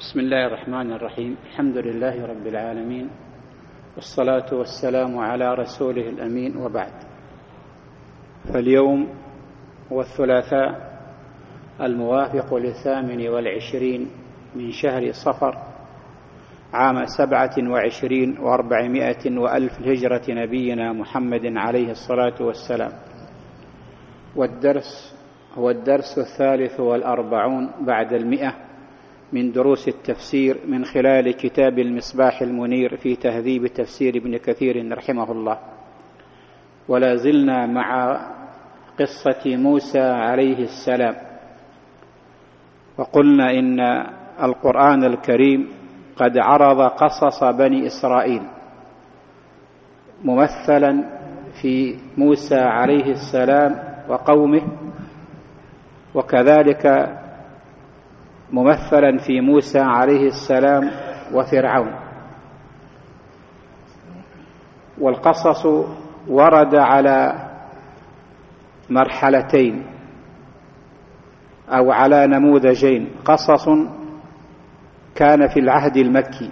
بسم الله الرحمن الرحيم. الحمد لله رب العالمين، والصلاة والسلام على رسوله الأمين، وبعد. فاليوم هو الثلاثاء الموافق ل28 من شهر صفر عام 27 و400 وألف هجرة نبينا محمد عليه الصلاة والسلام، والدرس هو الدرس 43 بعد 100 من دروس التفسير من خلال كتاب المصباح المنير في تهذيب تفسير ابن كثير رحمه الله. ولا زلنا مع قصة موسى عليه السلام، وقلنا إن القرآن الكريم قد عرض قصص بني إسرائيل ممثلا في موسى عليه السلام وقومه، وكذلك ممثلا في موسى عليه السلام وفرعون. والقصص ورد على مرحلتين أو على نموذجين. قصص كان في العهد المكي،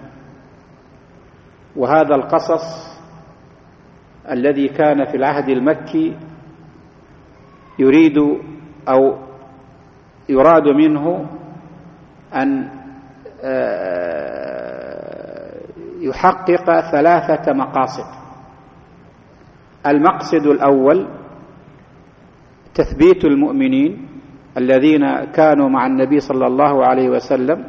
وهذا القصص الذي كان في العهد المكي يراد منه أن يحقق 3 مقاصد. المقصد الأول تثبيت المؤمنين الذين كانوا مع النبي صلى الله عليه وسلم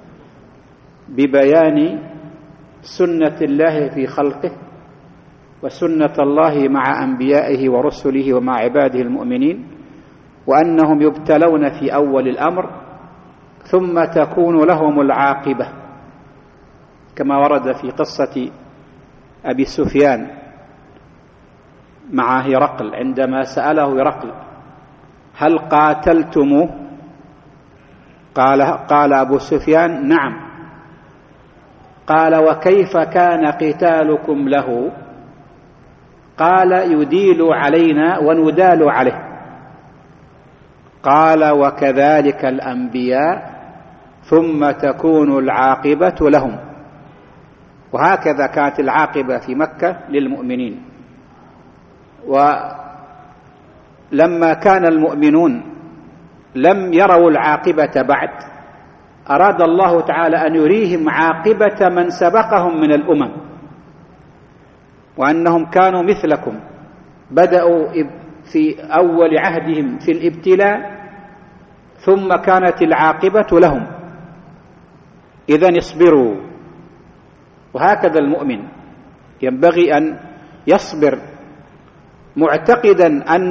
ببيان سنة الله في خلقه وسنة الله مع أنبيائه ورسله ومع عباده المؤمنين، وأنهم يبتلون في أول الأمر ثم تكون لهم العاقبة، كما ورد في قصة أبي سفيان مع هرقل عندما سأله هرقل: هل قاتلتموه؟ قال أبو سفيان: نعم. قال: وكيف كان قتالكم له؟ قال: يديل علينا وندال عليه. قال: وكذلك الأنبياء ثم تكون العاقبة لهم. وهكذا كانت العاقبة في مكة للمؤمنين. ولما كان المؤمنون لم يروا العاقبة بعد، أراد الله تعالى أن يريهم عاقبة من سبقهم من الأمم، وأنهم كانوا مثلكم، بدأوا في أول عهدهم في الابتلاء ثم كانت العاقبة لهم، إذن اصبروا. وهكذا المؤمن ينبغي أن يصبر معتقدا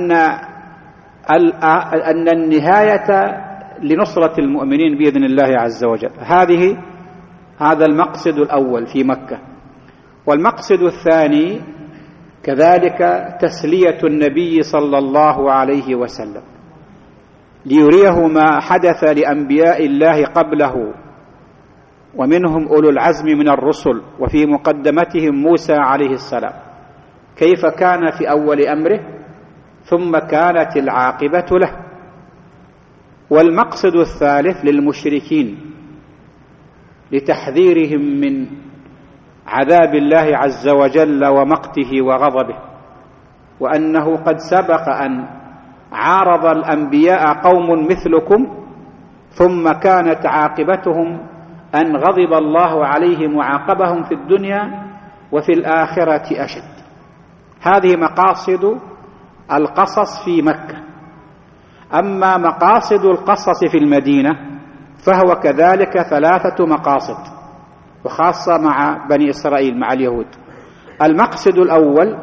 أن النهاية لنصرة المؤمنين بإذن الله عز وجل. هذا المقصد الأول في مكة. والمقصد الثاني كذلك تسلية النبي صلى الله عليه وسلم، ليريه ما حدث لأنبياء الله قبله، ومنهم أولو العزم من الرسل، وفي مقدمتهم موسى عليه السلام، كيف كان في أول أمره ثم كانت العاقبة له. والمقصد الثالث للمشركين، لتحذيرهم من عذاب الله عز وجل ومقته وغضبه، وأنه قد سبق أن عارض الأنبياء قوم مثلكم ثم كانت عاقبتهم أن غضب الله عليهم وعاقبهم في الدنيا وفي الآخرة أشد. هذه مقاصد القصص في مكة. أما مقاصد القصص في المدينة فهو كذلك 3 مقاصد، وخاصة مع بني إسرائيل مع اليهود. المقصد الأول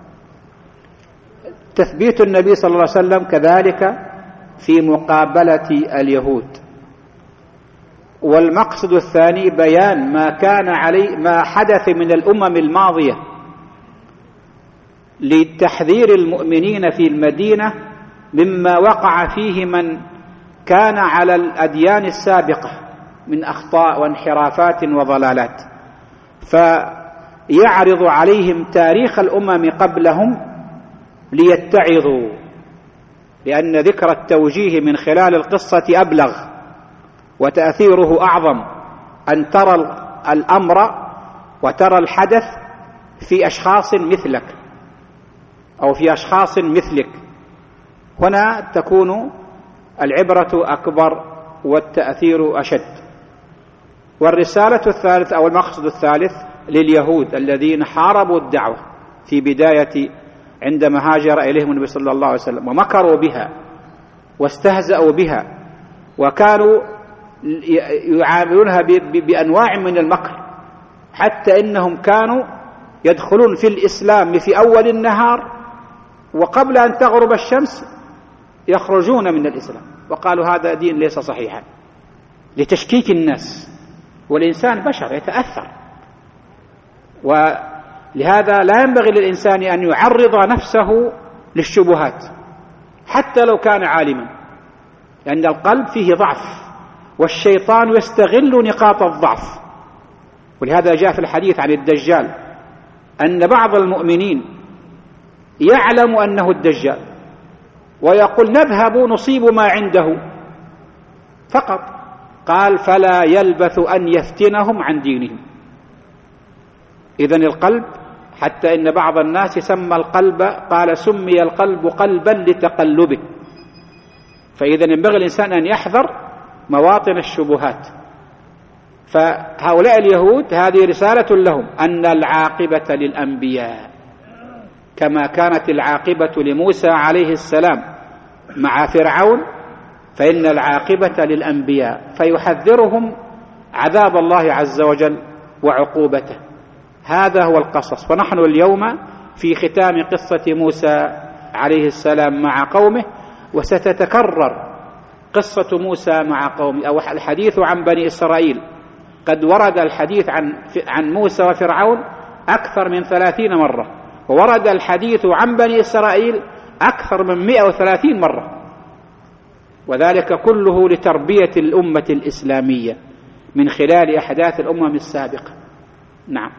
تثبيت النبي صلى الله عليه وسلم كذلك في مقابلة اليهود. والمقصد الثاني بيان ما حدث من الأمم الماضية لتحذير المؤمنين في المدينة مما وقع فيه من كان على الأديان السابقة من أخطاء وانحرافات وضلالات، فيعرض عليهم تاريخ الأمم قبلهم ليتعظوا، لأن ذكر التوجيه من خلال القصة أبلغ وتأثيره أعظم أن ترى الأمر وترى الحدث في أشخاص مثلك أو في أشخاص مثلك. هنا تكون العبرة أكبر والتأثير أشد. والرسالة الثالثة أو المقصد الثالث لليهود الذين حاربوا الدعوة في بداية عندما هاجر إليهم النبي صلى الله عليه وسلم ومكروا بها واستهزأوا بها وكانوا يعاملونها بأنواع من المكر، حتى إنهم كانوا يدخلون في الإسلام في أول النهار وقبل أن تغرب الشمس يخرجون من الإسلام، وقالوا هذا دين ليس صحيحا لتشكيك الناس، والإنسان بشر يتأثر. ولهذا لا ينبغي للإنسان أن يعرض نفسه للشبهات حتى لو كان عالما، لأن القلب فيه ضعف والشيطان يستغل نقاط الضعف. ولهذا جاء في الحديث عن الدجال أن بعض المؤمنين يعلم أنه الدجال ويقول نذهب نصيب ما عنده فقط، قال فلا يلبث أن يفتنهم عن دينهم. إذن القلب، حتى إن بعض الناس سمى القلب، قال سمي القلب قلبا لتقلبه. فإذا ينبغي الإنسان أن يحذر مواطن الشبهات. فهؤلاء اليهود هذه رسالة لهم أن العاقبة للأنبياء، كما كانت العاقبة لموسى عليه السلام مع فرعون، فإن العاقبة للأنبياء، فيحذرهم عذاب الله عز وجل وعقوبته. هذا هو القصص. ونحن اليوم في ختام قصة موسى عليه السلام مع قومه، وستتكرر قصة موسى مع قومه أو الحديث عن بني إسرائيل. قد ورد الحديث عن موسى وفرعون أكثر من 30 مرة، وورد الحديث عن بني إسرائيل أكثر من 130 مرة، وذلك كله لتربية الأمة الإسلامية من خلال أحداث الأمم السابقة. نعم.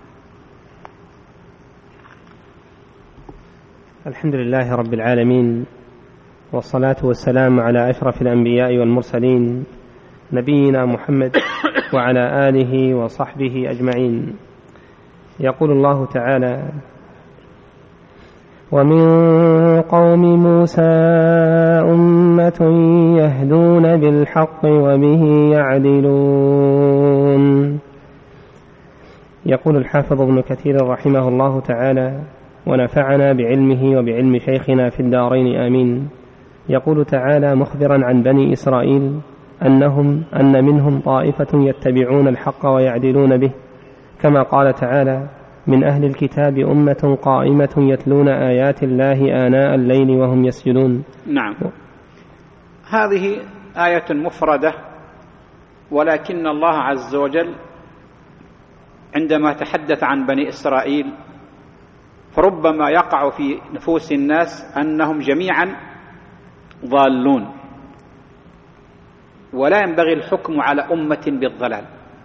الحمد لله رب العالمين، والصلاة والسلام على أشرف الأنبياء والمرسلين نبينا محمد وعلى آله وصحبه أجمعين. يقول الله تعالى: ومن قوم موسى أمة يهدون بالحق وبه يعدلون. يقول الحافظ ابن كثير رحمه الله تعالى: ونفعنا بعلمه وبعلم شيخنا في الدارين آمين. يقول تعالى مخبرا عن بني إسرائيل أن منهم طائفة يتبعون الحق ويعدلون به، كما قال تعالى: من أهل الكتاب أمة قائمة يتلون آيات الله آناء الليل وهم يسجدون. نعم، هذه آية مفردة، ولكن الله عز وجل عندما تحدث عن بني إسرائيل فربما يقع في نفوس الناس أنهم جميعا ضالون، ولا ينبغي الحكم على أمة بالضلال،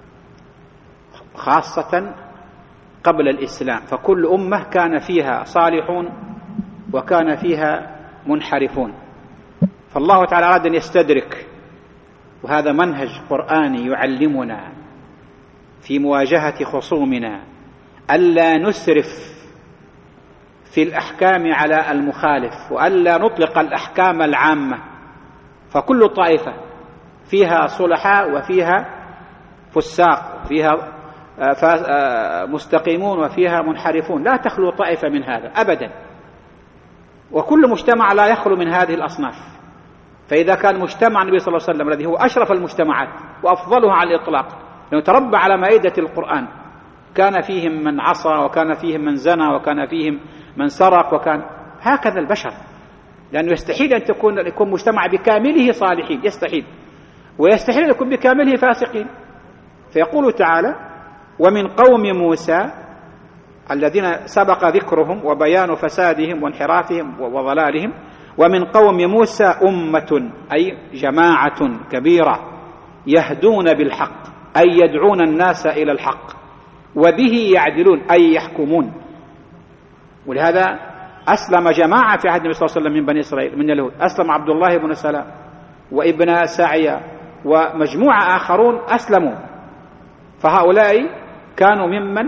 خاصة قبل الإسلام، فكل أمة كان فيها صالحون وكان فيها منحرفون. فالله تعالى أراد أن يستدرك، وهذا منهج قرآني يعلمنا في مواجهة خصومنا ألا نسرف في الأحكام على المخالف، وألا نطلق الأحكام العامة، فكل طائفة فيها صلحاء وفيها فساق وفيها مستقيمون وفيها منحرفون، لا تخلو طائفة من هذا أبدا، وكل مجتمع لا يخلو من هذه الأصناف. فإذا كان مجتمع النبي صلى الله عليه وسلم الذي هو أشرف المجتمعات وأفضلها على الإطلاق، لأنه تربى على مائدة القرآن، كان فيهم من عصى وكان فيهم من زنى وكان فيهم من سرق، وكان هكذا البشر، لأنه يستحيل أن يكون مجتمع بكامله صالحين، يستحيل، ويستحيل أن يكون بكامله فاسقين. فيقول تعالى: ومن قوم موسى الذين سبق ذكرهم وبيان فسادهم وانحرافهم وضلالهم، ومن قوم موسى أمة أي جماعة كبيرة يهدون بالحق أي يدعون الناس إلى الحق، وبه يعدلون أي يحكمون. ولهذا أسلم جماعة في عهد النبي صلى الله عليه وسلم من بني إسرائيل من اليهود، أسلم عبد الله بن سلام وابن سعية ومجموعة آخرون أسلموا فهؤلاء كانوا ممن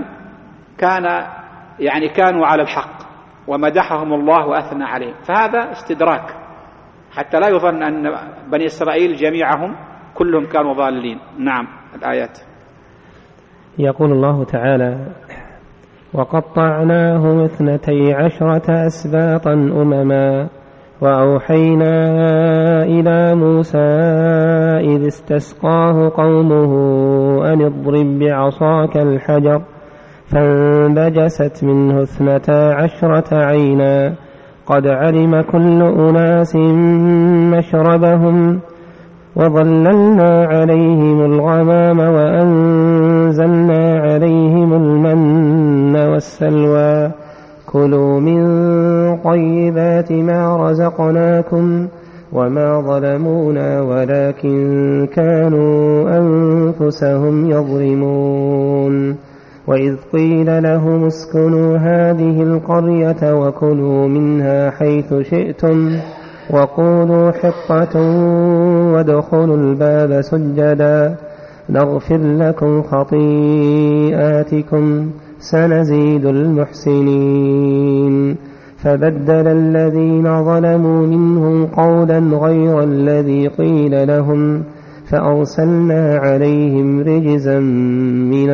كانوا على الحق ومدحهم الله وأثنى عليهم، فهذا استدراك حتى لا يظن أن بني إسرائيل جميعهم كلهم كانوا ضالين. نعم. الآيات. يقول الله تعالى: وقطعناهم 12 أسباطا أمما وأوحينا إلى موسى إذ استسقاه قومه أن اضرب بعصاك الحجر فانبجست منه 12 عينا قد علم كل أناس مشربهم وظللنا عليهم الغمام وأنزلنا عليهم المن والسلوى كلوا من طيبات ما رزقناكم وما ظلمونا ولكن كانوا أنفسهم يظلمون وإذ قيل لهم اسكنوا هذه القرية وكلوا منها حيث شئتم وقولوا حطة وادخلوا الباب سجدا نغفر لكم خطيئاتكم سنزيد المحسنين فبدل الذين ظلموا منهم قولا غير الذي قيل لهم فأرسلنا عليهم رجزا من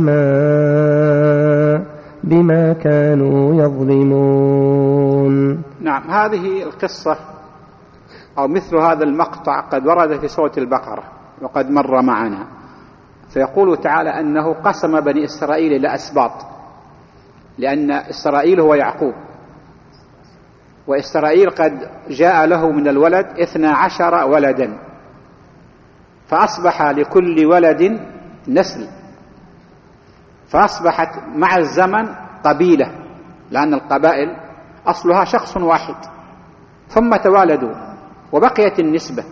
السماء بما كانوا يظلمون. نعم. هذه القصة أو مثل هذا المقطع قد ورد في سورة البقرة وقد مر معنا. فيقول تعالى أنه قسم بني إسرائيل إلى أسباط، لأن إسرائيل هو يعقوب، وإسرائيل قد جاء له من الولد 12 ولدا، فأصبح لكل ولد نسل، فأصبحت مع الزمن قبيلة، لأن القبائل أصلها شخص واحد، ثم توالدوا وبقيت النسبة.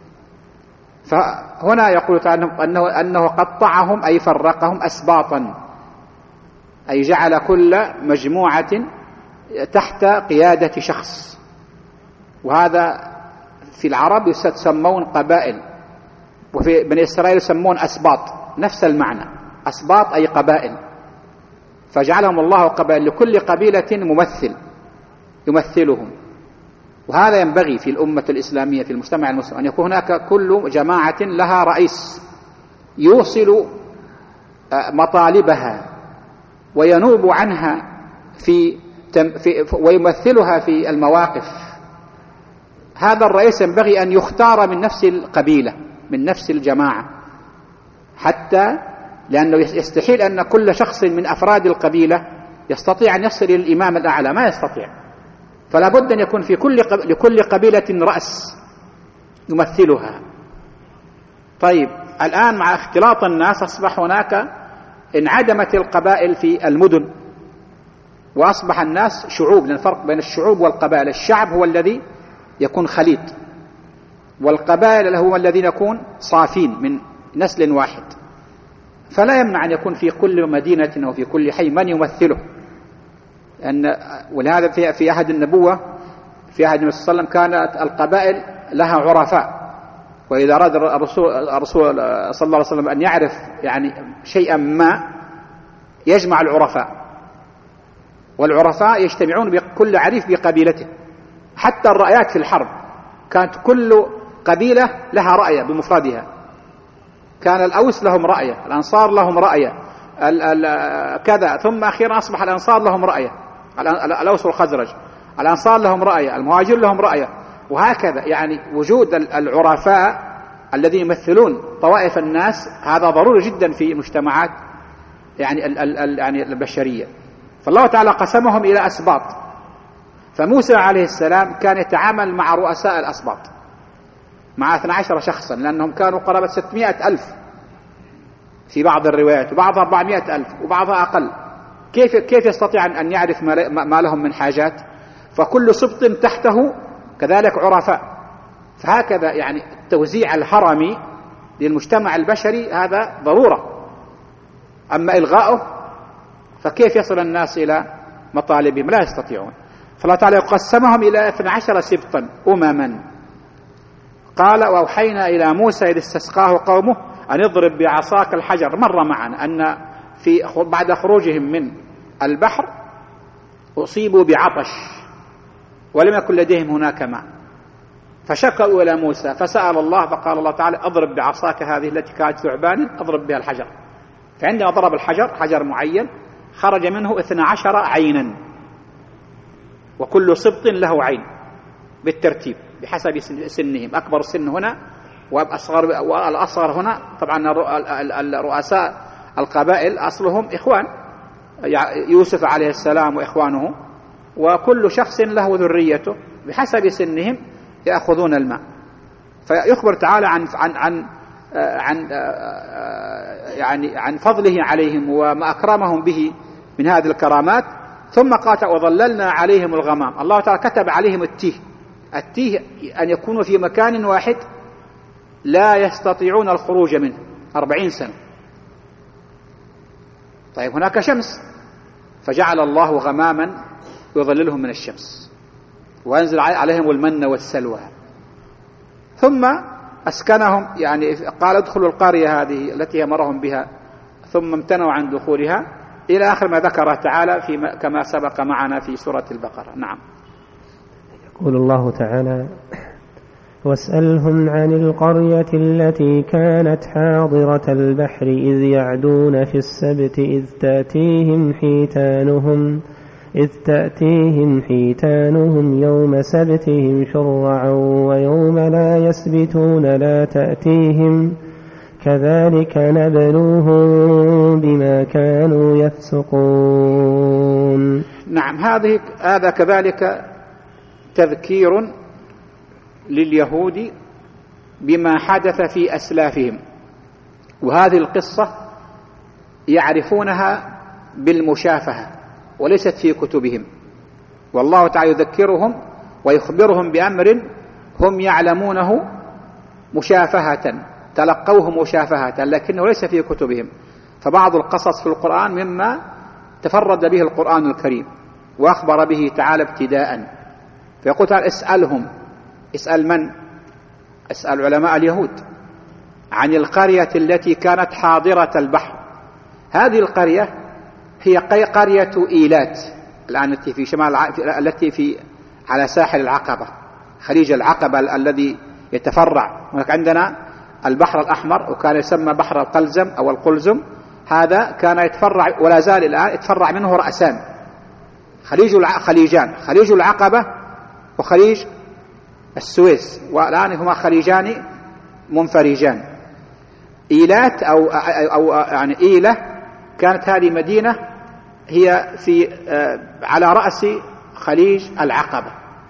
فهنا يقول تعالى أنه قطعهم أي فرقهم أسباطا، أي جعل كل مجموعة تحت قيادة شخص، وهذا في العرب يسمون قبائل، وفي بني إسرائيل يسمون أسباط، نفس المعنى، أسباط أي قبائل، فجعلهم الله قبائل، لكل قبيلة ممثل يمثلهم. وهذا ينبغي في الأمة الإسلامية في المجتمع المسلم أن يكون هناك كل جماعة لها رئيس يوصل مطالبها وينوب عنها ويمثلها في المواقف. هذا الرئيس ينبغي أن يختار من نفس القبيلة من نفس الجماعة، حتى لأنه يستحيل أن كل شخص من أفراد القبيلة يستطيع أن يصل إلى الإمام الأعلى، ما يستطيع، فلا بد أن يكون في لكل قبيلة رأس يمثلها. طيب الآن مع اختلاط الناس أصبح هناك انعدمت القبائل في المدن، وأصبح الناس شعوب، لأن الفرق بين الشعوب والقبائل، الشعب هو الذي يكون خليط، والقبائل هو الذين يكون صافين من نسل واحد. فلا يمنع أن يكون في كل مدينة وفي كل حي من يمثله، ولهذا في عهد النبوة في عهد النبي صلى الله عليه وسلم كانت القبائل لها عرفاء، وإذا أراد الرسول صلى الله عليه وسلم أن يعرف شيئا ما يجمع العرفاء، والعرفاء يجتمعون بكل عريف بقبيلته. حتى الرأيات في الحرب كانت كل قبيلة لها رأية بمفردها، كان الأوس لهم رأية، الأنصار لهم رأية، كذا، ثم أخيرا أصبح الأنصار لهم رأية، الأوس والخزرج، الأنصار لهم رأية، المهاجر لهم رأية، وهكذا. وجود العرفاء الذين يمثلون طوائف الناس هذا ضروري جدا في المجتمعات البشرية. فالله تعالى قسمهم إلى أسباط. فموسى عليه السلام كان يتعامل مع رؤساء الأسباط، مع 12 شخصا، لأنهم كانوا قرابة 600,000 في بعض الروايات، وبعضها 400,000 وبعضها أقل. كيف يستطيع أن يعرف ما لهم من حاجات؟ فكل سبط تحته كذلك عرفاء. فهكذا التوزيع الهرمي للمجتمع البشري هذا ضرورة، أما إلغاؤه فكيف يصل الناس إلى مطالبهم؟ لا يستطيعون. فالله تعالى يقسمهم إلى 12 سبطا أمما. قال: وأوحينا إلى موسى إذ استسقاه قومه أن يضرب بعصاك الحجر. مر معنا أن بعد خروجهم من البحر أصيبوا بعطش ولم يكن لديهم هناك ماء، فشكوا إلى موسى فسأل الله، فقال الله تعالى اضرب بعصاك هذه التي كانت ثعبان اضرب بها الحجر. فعندما ضرب الحجر، حجر معين، خرج منه 12 عينا، وكل سبط له عين بالترتيب بحسب سنهم، أكبر السن هنا والأصغر هنا. طبعا الرؤساء القبائل أصلهم إخوان، يوسف عليه السلام وإخوانه، وكل شخص له ذريته بحسب سنهم يأخذون الماء. فيخبر تعالى عن فضله عليهم وما أكرمهم به من هذه الكرامات. ثم قال وظللنا عليهم الغمام. الله تعالى كتب عليهم التيه أن يكونوا في مكان واحد لا يستطيعون الخروج منه 40 سنة. طيب هناك شمس، فجعل الله غماما يظللهم من الشمس وينزل عليهم المن والسلوى. ثم أسكنهم، يعني قال ادخلوا القرية هذه التي أمرهم بها، ثم امتنعوا عن دخولها إلى آخر ما ذكره تعالى كما سبق معنا في سورة البقرة. نعم. يقول الله تعالى واسألهم عن القرية التي كانت حاضرة البحر إذ يعدون في السبت إذ تأتيهم حيتانهم يوم سبتهم شرعا ويوم لا يسبتون لا تأتيهم كذلك نبلوهم بما كانوا يفسقون. نعم، هذا كذلك تذكير لليهود بما حدث في أسلافهم، وهذه القصة يعرفونها بالمشافهة وليست في كتبهم، والله تعالى يذكرهم ويخبرهم بأمر هم يعلمونه مشافهة، تلقوه مشافهة، لكنه ليس في كتبهم. فبعض القصص في القرآن مما تفرد به القرآن الكريم وأخبر به تعالى ابتداء. فيقول تعالى اسألهم. اسأل من؟ اسأل علماء اليهود عن القرية التي كانت حاضرة البحر. هذه القرية هي قرية إيلات الآن التي في شمال، التي على ساحل العقبة، خليج العقبة الذي يتفرع. هناك عندنا البحر الأحمر وكان يسمى بحر القلزم أو القلزم، هذا كان يتفرع ولا زال الآن يتفرع منه رأسان، خليجان، خليج العقبة وخليج السويس، والآن هما خليجان منفرجان. إيلات أو يعني إيلة كانت هذه مدينة هي على رأس خليج العقبة.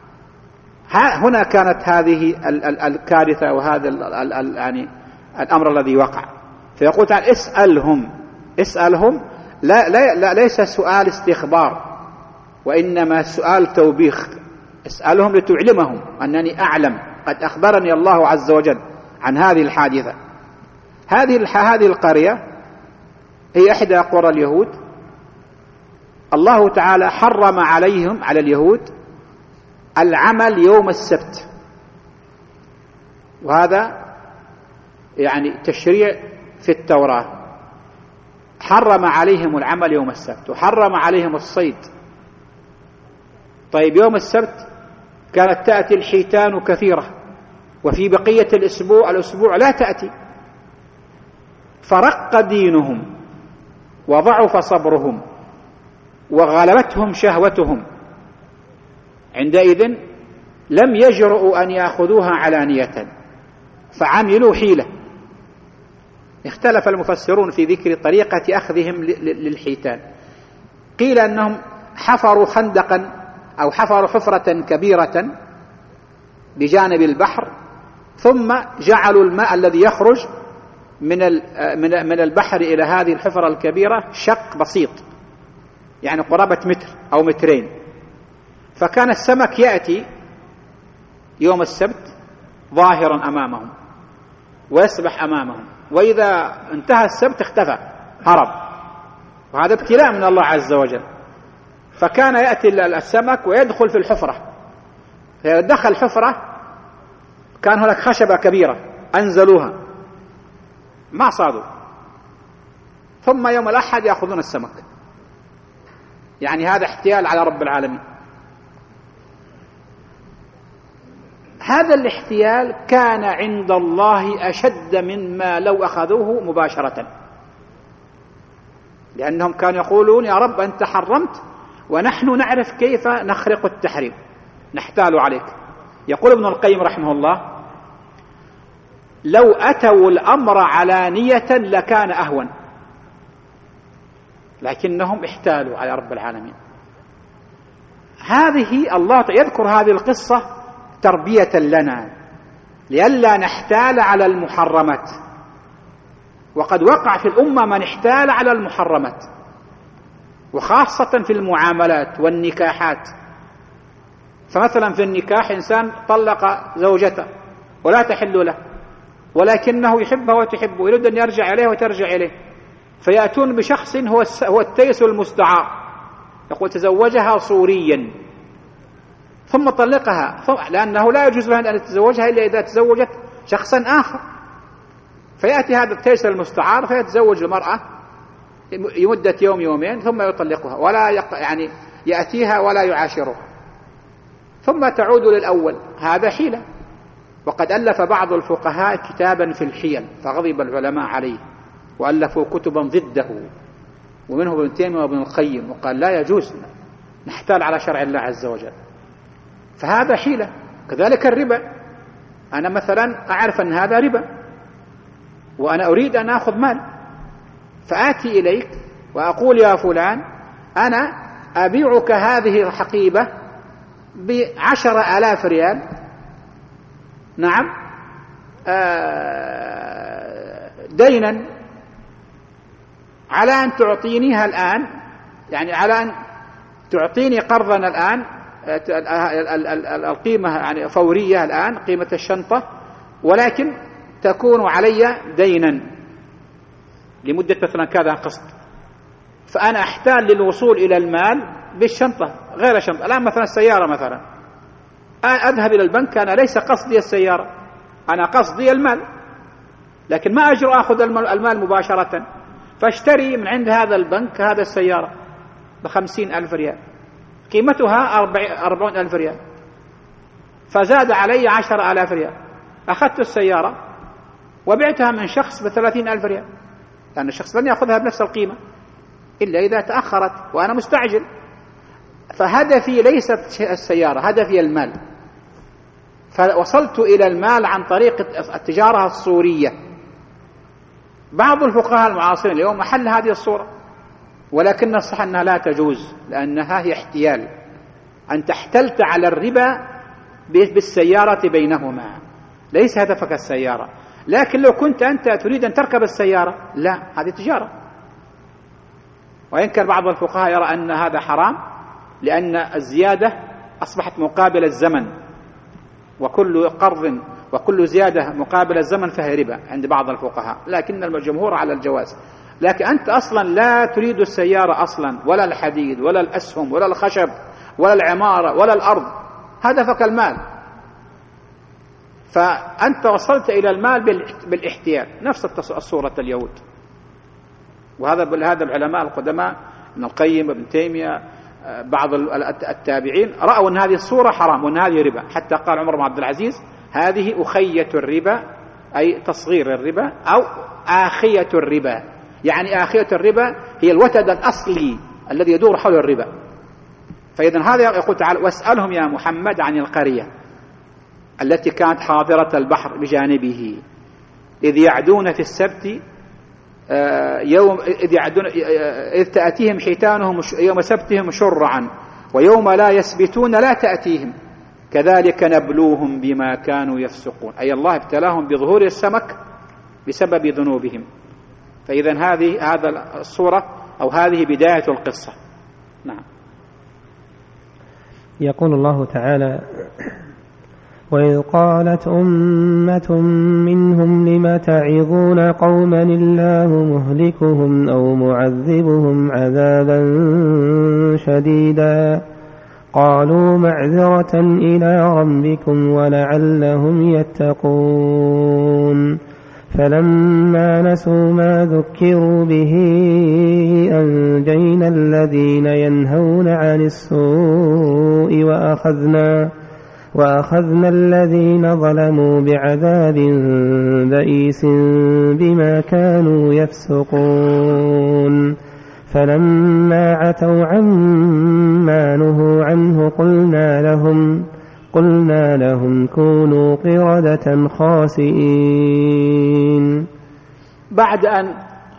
هنا كانت هذه الكارثة وهذا يعني الأمر الذي وقع. فيقول تعالى اسألهم لا ليس سؤال استخبار، وإنما سؤال توبيخ. اسألهم لتعلمهم أنني أعلم، قد أخبرني الله عز وجل عن هذه الحادثة. هذه القرية هي إحدى قرى اليهود. الله تعالى حرم على اليهود العمل يوم السبت، وهذا يعني تشريع في التوراة. حرم عليهم العمل يوم السبت وحرم عليهم الصيد. طيب يوم السبت كانت تأتي الحيتان كثيرة، وفي بقية الأسبوع لا تأتي، فرق دينهم وضعف صبرهم وغلبتهم شهوتهم. عندئذ لم يجرؤوا أن يأخذوها علانية، فعملوا حيلة. اختلف المفسرون في ذكر طريقة أخذهم للحيتان. قيل أنهم حفروا خندقا أو حفروا حفرة كبيرة بجانب البحر، ثم جعلوا الماء الذي يخرج من البحر إلى هذه الحفرة الكبيرة شق بسيط، يعني قرابة متر أو مترين. فكان السمك يأتي يوم السبت ظاهرا أمامهم ويسبح أمامهم، وإذا انتهى السبت اختفى هرب، وهذا ابتلاء من الله عز وجل. فكان يأتي السمك ويدخل في الحفرة، فإذا دخل الحفرة كان هناك خشبة كبيرة أنزلوها ما صادوا، ثم يوم الأحد يأخذون السمك. يعني هذا احتيال على رب العالمين. هذا الاحتيال كان عند الله أشد مما لو أخذوه مباشرة، لأنهم كانوا يقولون يا رب أنت حرمت ونحن نعرف كيف نخرق التحريم، نحتال عليك. يقول ابن القيم رحمه الله: لو أتوا الأمر علانية لكان أهون، لكنهم احتالوا على رب العالمين. هذه الله يذكر هذه القصة تربية لنا لئلا نحتال على المحرمات، وقد وقع في الأمة من احتال على المحرمات، وخاصة في المعاملات والنكاحات. فمثلا في النكاح إنسان طلق زوجته ولا تحل له، ولكنه يحبها وتحبه، يريد أن يرجع إليه وترجع إليه، فيأتون بشخص هو التيس المستعار، يقول تزوجها صوريا ثم طلقها، لأنه لا يجوز له أن يتزوجها إلا إذا تزوجت شخصا آخر. فيأتي هذا التيس المستعار فيتزوج المرأة لمدة يوم يومين ثم يطلقها، ولا يعني يأتيها ولا يعاشرها، ثم تعود للأول. هذا حيلة، وقد ألف بعض الفقهاء كتابا في الحيل فغضب العلماء عليه وألفوا كتبا ضده، ومنه ابن تيمية وابن القيم، وقال لا يجوز نحتال على شرع الله عز وجل، فهذا حيلة. كذلك الربا، أنا مثلا أعرف أن هذا ربا وأنا أريد أن أخذ مال، فآتي إليك وأقول يا فلان أنا أبيعك هذه الحقيبة ب10,000 ريال، نعم، دينا على أن تعطينيها الآن، يعني على أن تعطيني قرضا الآن، القيمة يعني فورية الآن، قيمة الشنطة، ولكن تكون علي دينا لمدة مثلا كذا قسط. فأنا أحتاج للوصول إلى المال بالشنطة غير الشنطة. الآن مثلا السيارة، مثلا أذهب إلى البنك، أنا ليس قصدي السيارة، أنا قصدي المال، لكن ما أجر أخذ المال مباشرة، فاشتري من عند هذا البنك هذا السيارة ب50,000 ريال، قيمتها 40,000 ريال، فزاد علي 10,000 ريال. أخذت السيارة وبعتها من شخص ب30,000 ريال، لأن الشخص لن يأخذها بنفس القيمة إلا إذا تأخرت وأنا مستعجل. فهدفي ليست السيارة، هدفي المال، فوصلت إلى المال عن طريق التجارة الصورية. بعض الفقهاء المعاصرين اليوم محل هذه الصورة، ولكن الصح أنها لا تجوز، لأنها هي احتيال، أنت احتلت على الربا بالسيارة بينهما، ليس هدفك السيارة. لكن لو كنت أنت تريد أن تركب السيارة، لا، هذه تجارة. وإن كان بعض الفقهاء يرى أن هذا حرام، لأن الزيادة أصبحت مقابل الزمن، وكل قرض وكل زيادة مقابل الزمن فهي ربا عند بعض الفقهاء، لكن الجمهور على الجواز. لكن أنت أصلا لا تريد السيارة أصلا، ولا الحديد ولا الأسهم ولا الخشب ولا العمارة ولا الأرض، هدفك المال، فأنت وصلت إلى المال بالاحتيال، نفس الصورة اليهود. وهذا العلماء القدماء ابن القيم وابن تيمية بعض التابعين رأوا أن هذه الصورة حرام وأن هذه ربا، حتى قال عمر بن عبد العزيز هذه أخية الربا، أي تصغير الربا، أو آخية الربا. يعني آخية الربا هي الوتد الأصلي الذي يدور حول الربا. فإذن هذا يقول تعالى: واسألهم يا محمد عن القرية التي كانت حاضرة البحر بجانبه إذ يعدون في السبت إذ تأتيهم حيتانهم يوم سبتهم شرعا ويوم لا يسبتون لا تأتيهم كذلك نبلوهم بما كانوا يفسقون. أي الله ابتلاهم بظهور السمك بسبب ذنوبهم. فإذن هذه الصورة أو هذه بداية القصة. نعم. يقول الله تعالى: وإذ قالت أمة منهم لم تعظون قوما الله مهلكهم أو معذبهم عذابا شديدا قالوا معذرة إلى ربكم ولعلهم يتقون فلما نسوا ما ذكروا به أنجينا الذين ينهون عن السوء وأخذنا الذين ظلموا بعذاب بئيس بما كانوا يفسقون فلما عتوا عما نهوا عنه قلنا لهم كونوا قردة خاسئين. بعد أن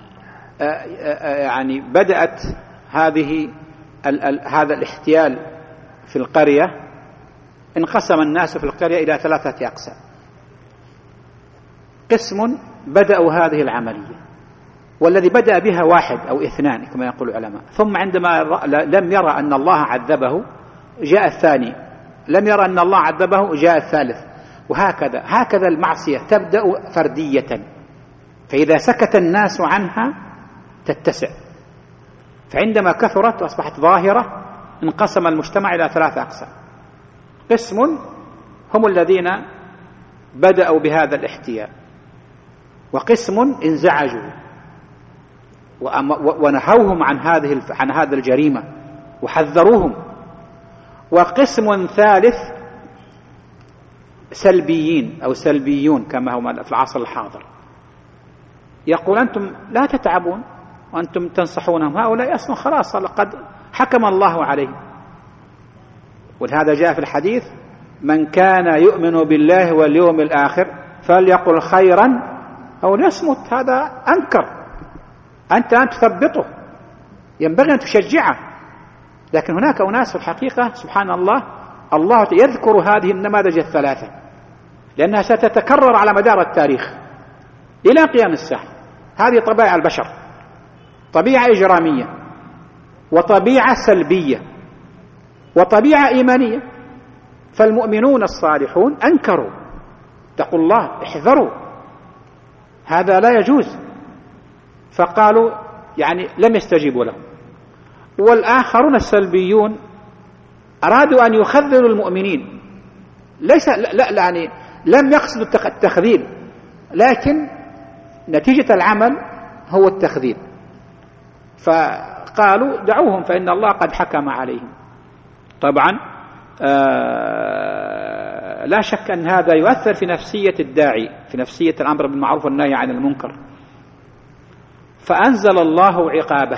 يعني بدأت هذا الاحتيال في القرية، انقسم الناس في القرية إلى 3 أقسام. قسم بدأوا هذه العملية، والذي بدأ بها 1 أو 2 كما يقول العلماء، ثم عندما لم يرى أن الله عذبه جاء الثاني، لم يرى أن الله عذبه جاء الثالث، هكذا المعصية تبدأ فردية، فإذا سكت الناس عنها تتسع، فعندما كثرت وأصبحت ظاهرة انقسم المجتمع إلى 3 أقسام. قسم هم الذين بدأوا بهذا الاحتيال، وقسم انزعجوا ونهوهم عن هذه الجريمة وحذروهم، وقسم ثالث سلبيين أو سلبيون كما هم في العصر الحاضر، يقول أنتم لا تتعبون وأنتم تنصحونهم، هؤلاء أصلا خلاص قد حكم الله عليهم. ولهذا جاء في الحديث: من كان يؤمن بالله واليوم الآخر فليقل خيرا أو ليصمت. هذا أنكر، أنت أن تثبطه، ينبغي أن تشجعه، لكن هناك أناس في الحقيقة سبحان الله يذكر هذه النماذج ال3 لأنها ستتكرر على مدار التاريخ إلى قيام الساعة. هذه طبائع البشر، طبيعة إجرامية وطبيعة سلبية وطبيعة إيمانية. فالمؤمنون الصالحون أنكروا، اتقوا الله، احذروا، هذا لا يجوز، فقالوا يعني لم يستجيبوا لهم. والآخرون السلبيون أرادوا أن يخذلوا المؤمنين، ليس يعني لم يقصدوا التخذيل، لكن نتيجة العمل هو التخذيل، فقالوا دعوهم فإن الله قد حكم عليهم. طبعا لا شك أن هذا يؤثر في نفسية الداعي، في نفسية الأمر بالمعروف والنهي عن المنكر، فأنزل الله عقابه.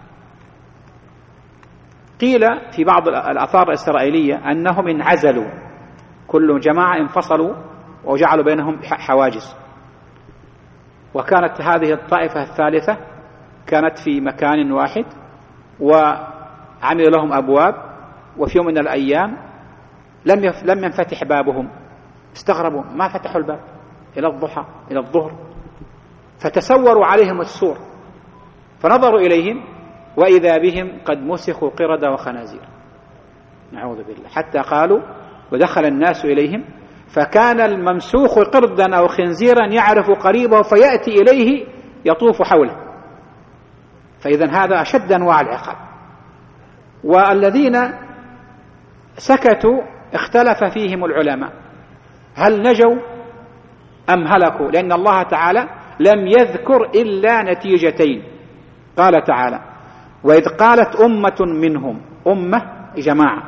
قيل في بعض الآثار الإسرائيلية أنهم انعزلوا، كل جماعة انفصلوا وجعلوا بينهم حواجز، وكانت هذه الطائفة الثالثة كانت في مكان واحد وعملوا لهم أبواب، وفي يوم من الأيام لم ينفتح بابهم، استغربوا ما فتحوا الباب إلى الضحى إلى الظهر، فتسوروا عليهم السور، فنظروا إليهم وإذا بهم قد مسخوا قردة وخنازير، نعوذ بالله، حتى قالوا ودخل الناس إليهم فكان الممسوخ قردا أو خنزيرا يعرف قريبه فيأتي إليه يطوف حوله. فإذا هذا أشد أنواع العقاب. والذين سكتوا اختلف فيهم العلماء، هل نجوا أم هلكوا؟ لأن الله تعالى لم يذكر إلا نتيجتين. قال تعالى: وإذ قالت أمة منهم، أمة جماعة،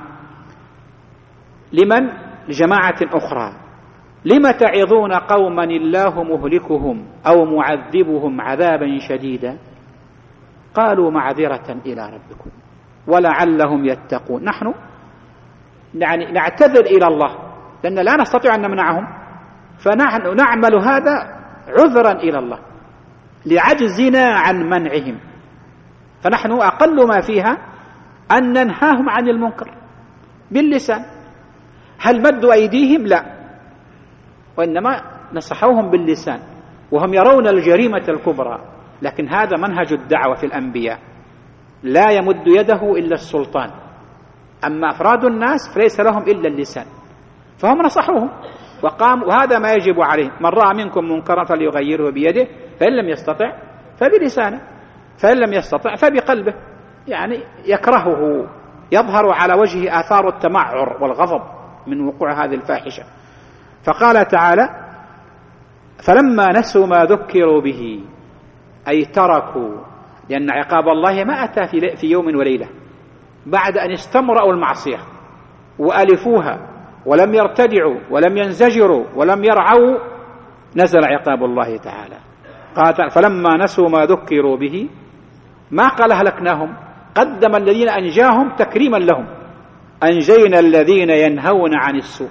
لمن؟ لجماعة أخرى، لم تعظون قوما الله مهلكهم أو معذبهم عذابا شديدا قالوا معذرة إلى ربكم ولعلهم يتقون. نحن يعني نعتذر إلى الله لأن لا نستطيع أن نمنعهم، فنحن نعمل هذا عذرا إلى الله لعجزنا عن منعهم، فنحن أقل ما فيها أن ننهاهم عن المنكر باللسان. هل مدوا أيديهم؟ لا، وإنما نصحوهم باللسان وهم يرون الجريمة الكبرى، لكن هذا منهج الدعوة في الأنبياء، لا يمد يده إلا السلطان، أما أفراد الناس فليس لهم إلا اللسان، فهم نصحوهم وهذا ما يجب عليه. من رأى منكم منكرا فليغيره بيده، فإن لم يستطع فبلسانه، فإن لم يستطع فبقلبه، يعني يكرهه، يظهر على وجهه آثار التمعر والغضب من وقوع هذه الفاحشة. فقال تعالى: فلما نسوا ما ذكروا به أي تركوا، لأن عقاب الله ما أتى في يوم وليلة، بعد أن استمرأوا المعصية وألفوها ولم يرتدعوا ولم ينزجروا ولم يرعوا نزل عقاب الله تعالى. قال فلما نسوا ما ذكروا به ما قال هلكناهم، قدم الذين أنجاهم تكريما لهم، أنجينا الذين ينهون عن السوء.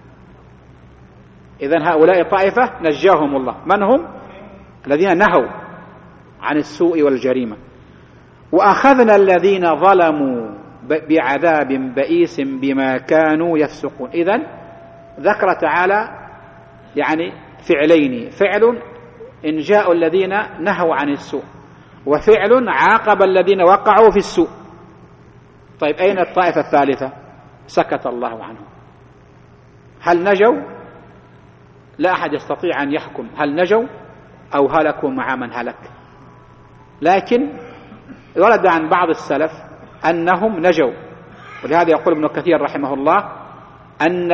إذن هؤلاء طائفة نجاهم الله. من هم؟ الذين نهوا عن السوء والجريمة. وأخذنا الذين ظلموا بعذاب بئيس بما كانوا يفسقون. إذن ذكر تعالى يعني فعلين: فعل إنجاء الذين نهوا عن السوء، وفعل عاقب الذين وقعوا في السوء. طيب أين الطائفة الثالثة؟ سكت الله عنهم. هل نجوا؟ لا أحد يستطيع أن يحكم هل نجوا أو هلكوا مع من هلك، لكن ورد عن بعض السلف أنهم نجوا. ولهذا يقول ابن كثير رحمه الله أن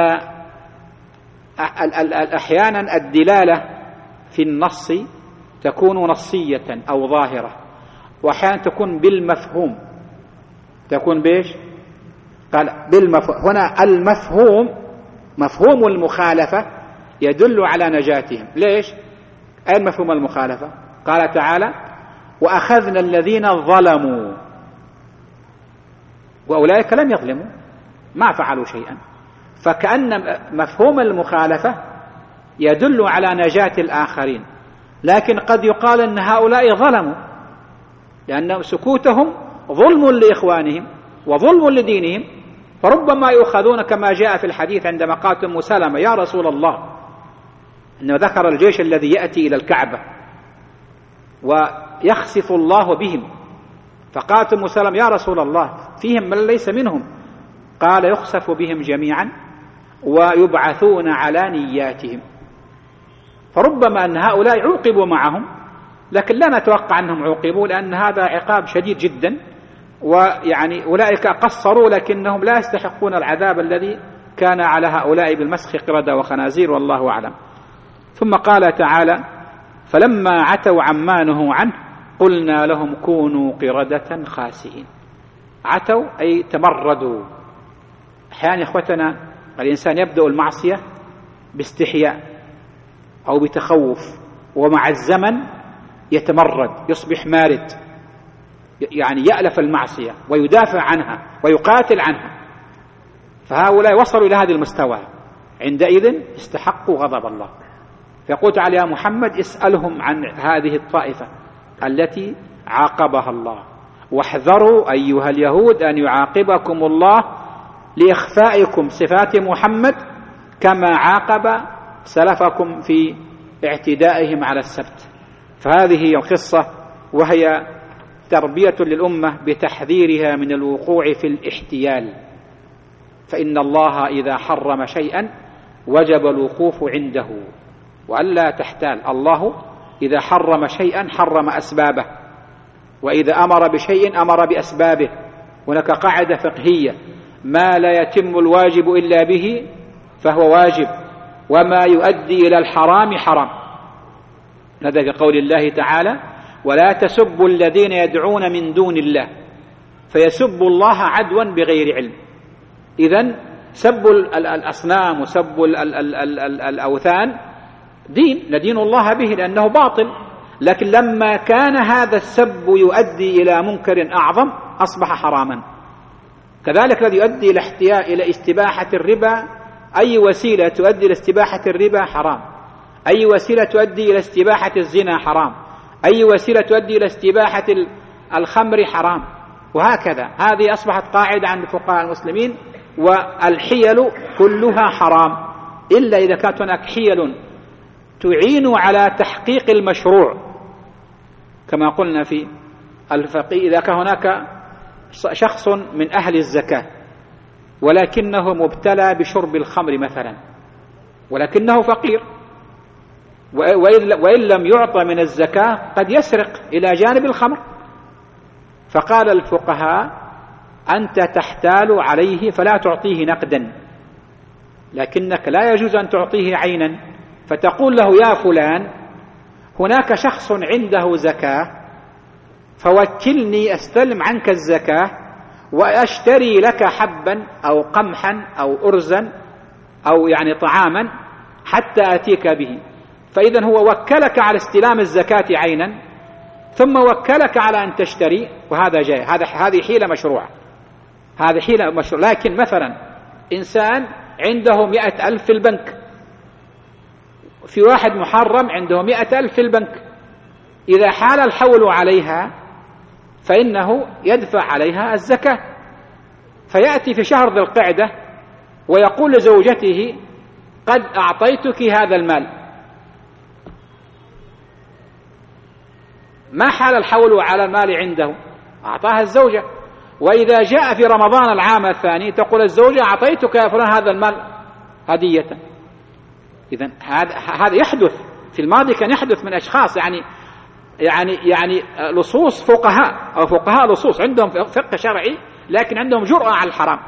أحيانا الدلالة في النص تكون نصية أو ظاهرة، وأحيانا تكون بالمفهوم. تكون بإيش؟ قال بالمفهوم. هنا المفهوم مفهوم المخالفة يدل على نجاتهم. ليش؟ أين مفهوم المخالفة؟ قال تعالى: وأخذنا الذين ظلموا، وأولئك لم يظلموا، ما فعلوا شيئا. فكأن مفهوم المخالفة يدل على نجاة الآخرين، لكن قد يقال أن هؤلاء ظلموا، لأن سكوتهم ظلم لإخوانهم وظلم لدينهم، فربما يؤخذون كما جاء في الحديث عندما قالت أم سلمة: يا رسول الله، أنه ذكر الجيش الذي يأتي إلى الكعبة ويخسف الله بهم، فقالت أم سلمة: يا رسول الله، فيهم من ليس منهم. قال: يخسف بهم جميعا ويبعثون على نياتهم. فربما أن هؤلاء عوقبوا معهم، لكن لا نتوقع أنهم عوقبوا، لأن هذا عقاب شديد جدا، ويعني أولئك قصروا لكنهم لا يستحقون العذاب الذي كان على هؤلاء بالمسخ قردة وخنازير، والله أعلم. ثم قال تعالى: فلما عتوا عما نهوا عنه قلنا لهم كونوا قردة خاسئين. عتوا أي تمردوا. أحيانا إخوتنا الإنسان يبدأ المعصية باستحياء أو بتخوف، ومع الزمن يتمرد، يصبح مارد، يعني يألف المعصية ويدافع عنها ويقاتل عنها. فهؤلاء وصلوا إلى هذا المستوى، عندئذ استحقوا غضب الله. فيقول تعالى: يا محمد اسألهم عن هذه الطائفة التي عاقبها الله، واحذروا أيها اليهود أن يعاقبكم الله لإخفائكم صفات محمد كما عاقب سلفكم في اعتدائهم على السبت. فهذه القصة، وهي تربية للأمة بتحذيرها من الوقوع في الاحتيال، فإن الله إذا حرم شيئا وجب الوقوف عنده وألا تحتال. الله إذا حرم شيئا حرم أسبابه، وإذا أمر بشيء أمر بأسبابه. هناك قاعدة فقهية: ما لا يتم الواجب إلا به فهو واجب، وما يؤدي إلى الحرام حرام. هذا في قول الله تعالى: ولا تسبوا الذين يدعون من دون الله فيسبوا الله عدوا بغير علم. إذن سب الأصنام وسب الأوثان دين ندين الله به لأنه باطل، لكن لما كان هذا السب يؤدي إلى منكر أعظم أصبح حراما. كذلك الذي يؤدي إلى استباحة الربا، أي وسيلة تؤدي إلى استباحة الربا حرام، أي وسيلة تؤدي إلى استباحة الزنا حرام، أي وسيلة تؤدي إلى استباحة الخمر حرام، وهكذا. هذه أصبحت قاعدة عند فقهاء المسلمين. والحيل كلها حرام إلا إذا كانت هناك حيل تعين على تحقيق المشروع، كما قلنا في الفقه: إذا كان هناك شخص من أهل الزكاة ولكنه مبتلى بشرب الخمر مثلا، ولكنه فقير، وإن لم يعطى من الزكاة قد يسرق إلى جانب الخمر، فقال الفقهاء: أنت تحتال عليه فلا تعطيه نقدا، لكنك لا يجوز أن تعطيه عينا، فتقول له يا فلان هناك شخص عنده زكاة فوكلني أستلم عنك الزكاة وأشتري لك حبا أو قمحا أو أرزا أو يعني طعاما حتى أتيك به. فإذا هو وكلك على استلام الزكاة عينا ثم وكلك على أن تشتري، وهذا جاي، هذه حيلة مشروعة، هذه حيلة مشروعة. لكن مثلا إنسان عنده 100,000 في البنك، في واحد محرم عنده 100,000 في البنك، إذا حال الحول عليها فإنه يدفع عليها الزكاة، فيأتي في شهر ذي القعدة ويقول لزوجته قد أعطيتك هذا المال، ما حال الحول على المال عنده، أعطاها الزوجة. وإذا جاء في رمضان العام الثاني تقول الزوجة أعطيتك يا فلان هذا المال هدية. إذن هذا يحدث في الماضي، كان يحدث من أشخاص يعني لصوص فقهاء أو فقهاء لصوص عندهم فقه شرعي لكن عندهم جرأة على الحرام.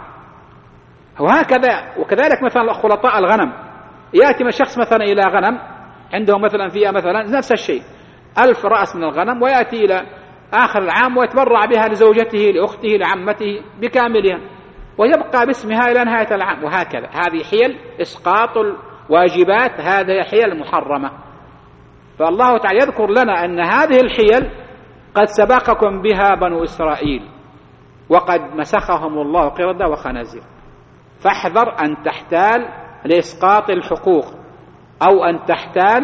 وهكذا وكذلك مثلا خلطاء الغنم، يأتي من شخص مثلا إلى غنم عندهم مثلا فيها مثلا نفس الشيء 1000 رأس من الغنم، ويأتي إلى آخر العام ويتبرع بها لزوجته لأخته لعمته بكاملها ويبقى باسمها إلى نهاية العام. وهكذا هذه حيل إسقاط الواجبات، هذه حيل محرمة. فالله تعالى يذكر لنا أن هذه الحيل قد سبقكم بها بنو إسرائيل وقد مسخهم الله قردة وخنازير، فاحذر أن تحتال لإسقاط الحقوق أو أن تحتال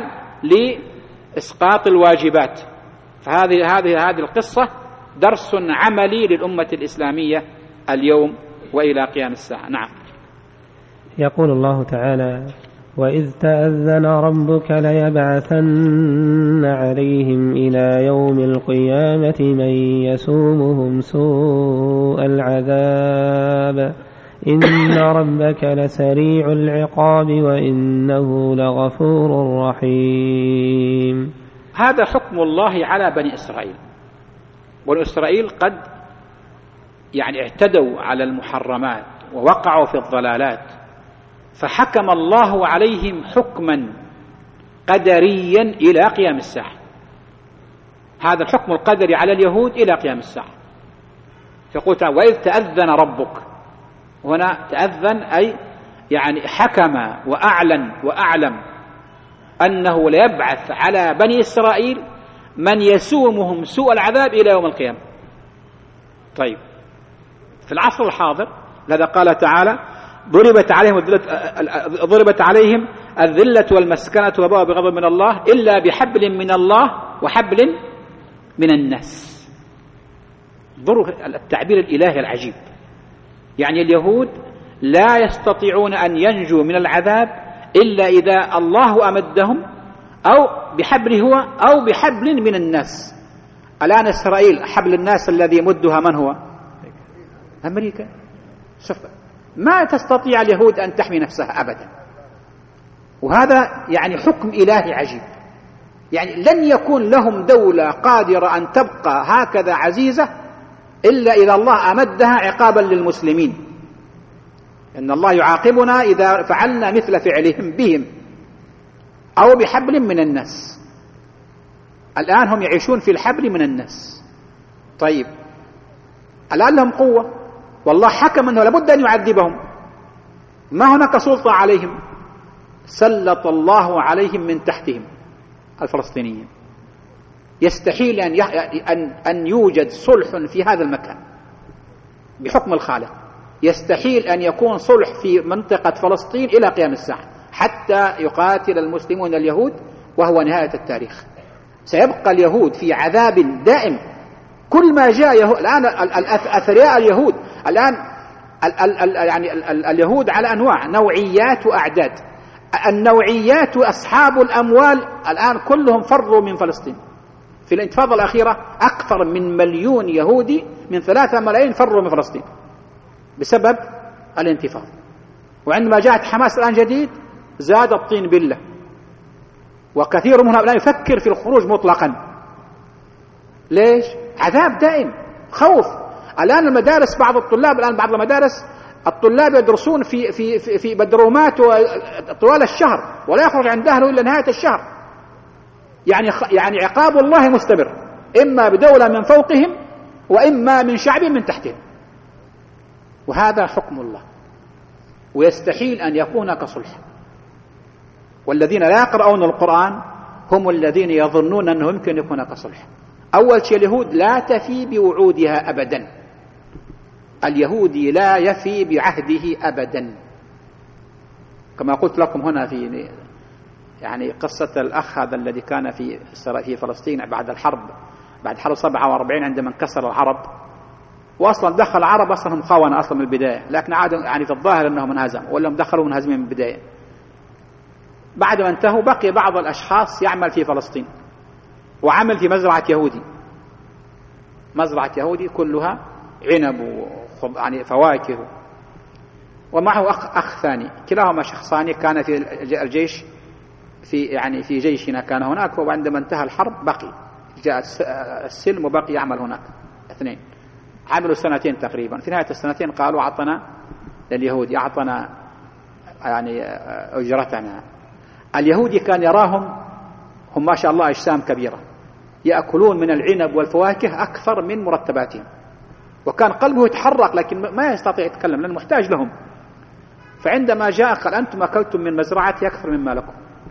لإسقاط الواجبات. فهذه القصة درس عملي للأمة الإسلامية اليوم وإلى قيام الساعة. نعم. يقول الله تعالى وإذ تأذن ربك ليبعثن عليهم إلى يوم القيامة من يسومهم سوء العذاب إن ربك لسريع العقاب وإنه لغفور رحيم. هذا حكم الله على بني إسرائيل. بني إسرائيل قد اعتدوا على المحرمات ووقعوا في الضلالات، فحكم الله عليهم حكما قدريا إلى قيام الساعة. هذا الحكم القدري على اليهود إلى قيام الساعة. فقلت وإذ تأذن ربك، هنا تأذن أي حكم وأعلم أنه ليبعث على بني إسرائيل من يسومهم سوء العذاب إلى يوم القيامة. طيب في العصر الحاضر لذا قال تعالى ضربت عليهم الذلة والمسكنة وباءوا بغضب من الله إلا بحبل من الله وحبل من الناس. ضرب التعبير الإلهي العجيب، اليهود لا يستطيعون أن ينجوا من العذاب إلا إذا الله أمدهم أو بحبله هو أو بحبل من الناس. الآن إسرائيل حبل الناس الذي يمدها من هو؟ أمريكا. ما تستطيع اليهود أن تحمي نفسها أبدا. وهذا حكم إلهي عجيب. لن يكون لهم دولة قادرة أن تبقى هكذا عزيزة إلا إذا الله أمدها عقابا للمسلمين. إن الله يعاقبنا إذا فعلنا مثل فعلهم بهم أو بحبل من الناس. الآن هم يعيشون في الحبل من الناس. طيب الآن لهم قوة والله حكم أنه لابد أن يعذبهم، ما هناك سلطة عليهم، سلط الله عليهم من تحتهم الفلسطينيين. يستحيل أن يوجد صلح في هذا المكان بحكم الخالق، يستحيل أن يكون صلح في منطقة فلسطين إلى قيام الساعة حتى يقاتل المسلمون اليهود، وهو نهاية التاريخ. سيبقى اليهود في عذاب دائم. كل ما جاء الآن أثرياء اليهود الآن اليهود على أنواع، نوعيات وأعداد. النوعيات أصحاب الأموال الآن كلهم فروا من فلسطين. في الانتفاضة الأخيرة أكثر من 1,000,000 يهودي من 3 ملايين فروا من فلسطين بسبب الانتفاضة. وعندما جاءت حماس الآن جديد زاد الطين بلة، وكثير منهم لا يفكر في الخروج مطلقا. ليش؟ عذاب دائم، خوف. الآن المدارس بعض الطلاب بعض المدارس الطلاب يدرسون في بدرومات طوال الشهر ولا يخرج عن أهله إلا نهاية الشهر. يعني عقاب الله مستمر، إما بدولة من فوقهم وإما من شعب من تحتهم، وهذا حكم الله، ويستحيل أن يكون كصلح. والذين لا يقرؤون القرآن هم الذين يظنون أنه يمكن يكون كصلح. أول شيء اليهود لا تفي بوعودها أبدا، اليهودي لا يفي بعهده أبدا، كما قلت لكم هنا في يعني قصة الأخ هذا الذي كان في فلسطين بعد حرب 47 عندما انكسر العرب، وأصلا دخل العرب أصلا هم خونة أصلا من البداية، لكن عادوا يعني في الظاهر أنهم انهزموا ولا هم دخلوا منهزمين من البداية. بعد ما انتهوا بقي بعض الأشخاص يعمل في فلسطين، وعمل في مزرعة يهودي كلها عنب يعني فواكه، ومعه أخ ثاني، كلاهما شخصان كان في الجيش في جيشنا كان هناك، وعندما انتهى الحرب بقي جاء السلم وبقي يعمل هناك. اثنين عملوا 2 سنين تقريبا، في نهاية السنتين قالوا أعطنا لليهود أعطنا يعني أجرتنا. اليهودي كان يراهم هم ما شاء الله أجسام كبيرة، يأكلون من العنب والفواكه أكثر من مرتباتهم، وكان قلبه يتحرك لكن ما يستطيع يتكلم لأنه محتاج لهم. فعندما جاء قال أنتم أكلتم من مزرعتي أكثر مما لكم،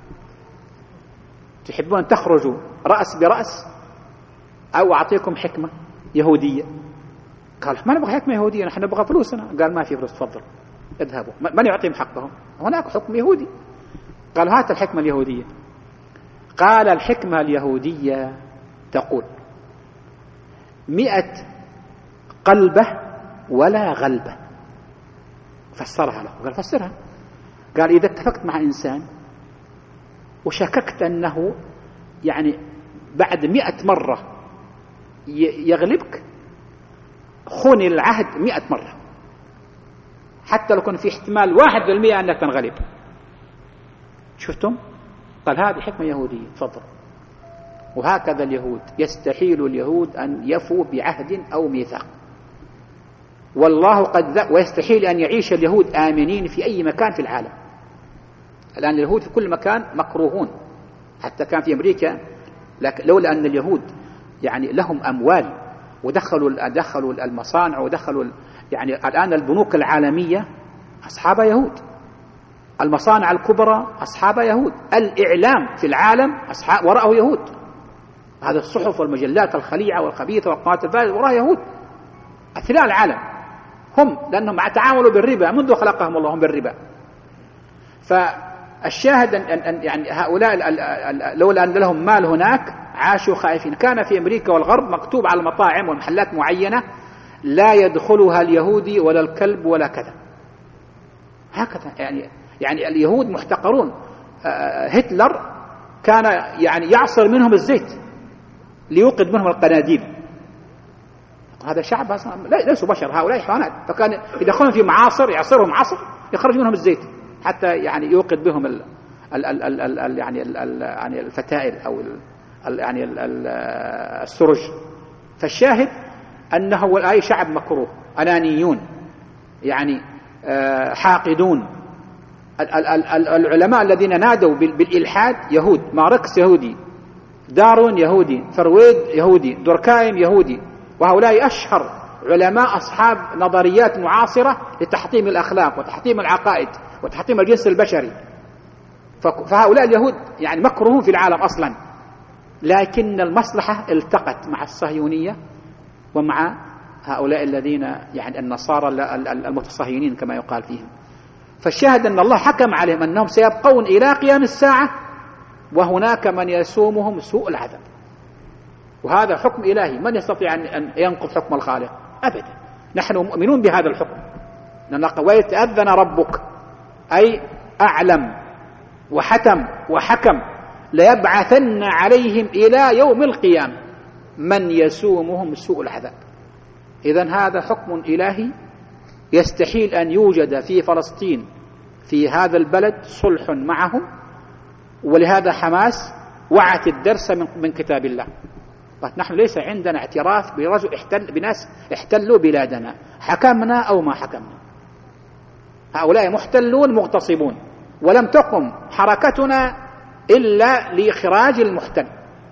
تحبون أن تخرجوا رأس برأس أو أعطيكم حكمة يهودية؟ قال ما نبغى حكمة يهودية، نحن نبغى فلوسنا. قال ما في فلوس، تفضل اذهبوا، من يعطيهم حقهم؟ هناك حكم يهودي. قال هات الحكمة اليهودية. قال الحكمة اليهودية تقول 100 قلبة ولا غلبة. فسرها له، قال فسرها. قال إذا اتفقت مع إنسان وشككت أنه يعني بعد 100 مرة يغلبك، خون العهد 100 مرة، حتى لو كان في احتمال 1% أنك تنغلب. شفتم؟ قال هذه حكمة يهودية، تفضل. وهكذا اليهود، يستحيل اليهود أن يفوا بعهد أو ميثاق، والله ويستحيل أن يعيش اليهود آمنين في أي مكان في العالم. الآن اليهود في كل مكان مكروهون، حتى كان في أمريكا، لكن لولا أن اليهود يعني لهم أموال ودخلوا المصانع ودخلوا يعني الآن البنوك العالمية أصحاب يهود، المصانع الكبرى أصحاب يهود، الإعلام في العالم وراءه يهود، هذا الصحف والمجلات الخليعة والخبيثة والقنوات الفاسدة وراء يهود أثناء العالم، هم لأنهم تعاملوا بالربا منذ خلقهم الله بالربا. فالشاهد أن يعني هؤلاء لولا أن لهم مال هناك عاشوا خائفين. كان في أمريكا والغرب مكتوب على المطاعم والمحلات معينة لا يدخلها اليهودي ولا الكلب ولا كذا، هكذا يعني اليهود محتقرون. هتلر كان يعني يعصر منهم الزيت ليوقد منهم القناديل. هذا شعب ليسوا بشر، هؤلاء حيوانات، فكان يدخلون في معاصر يعصرهم عصر يخرج منهم الزيت حتى يعني يوقد بهم يعني الفتائل أو يعني السرج. فالشاهد أنه أي شعب مكروه، أنانيون يعني حاقدون. العلماء الذين نادوا بالإلحاد يهود، ماركس يهودي، دارون يهودي، فرويد يهودي، دوركايم يهودي، وهؤلاء أشهر علماء أصحاب نظريات معاصرة لتحطيم الأخلاق وتحطيم العقائد وتحطيم الجنس البشري. فهؤلاء اليهود يعني مكروهون في العالم أصلا، لكن المصلحة التقت مع الصهيونية ومع هؤلاء الذين يعني النصارى المتصهينين كما يقال فيهم. فالشاهد أن الله حكم عليهم أنهم سيبقون إلى قيام الساعة، وهناك من يسومهم سوء العذاب، وهذا حكم إلهي، من يستطيع أن ينقض حكم الخالق؟ أبدا. نحن مؤمنون بهذا الحكم، لأن قويت أذن ربك أي أعلم وحتم وحكم ليبعثن عليهم إلى يوم القيامة من يسومهم سوء العذاب. إذن هذا حكم إلهي، يستحيل أن يوجد في فلسطين في هذا البلد صلح معهم، ولهذا حماس وعت الدرس من كتاب الله. نحن ليس عندنا اعتراف برجل بناس احتلوا بلادنا، حكمنا أو ما حكمنا، هؤلاء محتلون مغتصبون، ولم تقم حركتنا إلا لإخراج المحتل.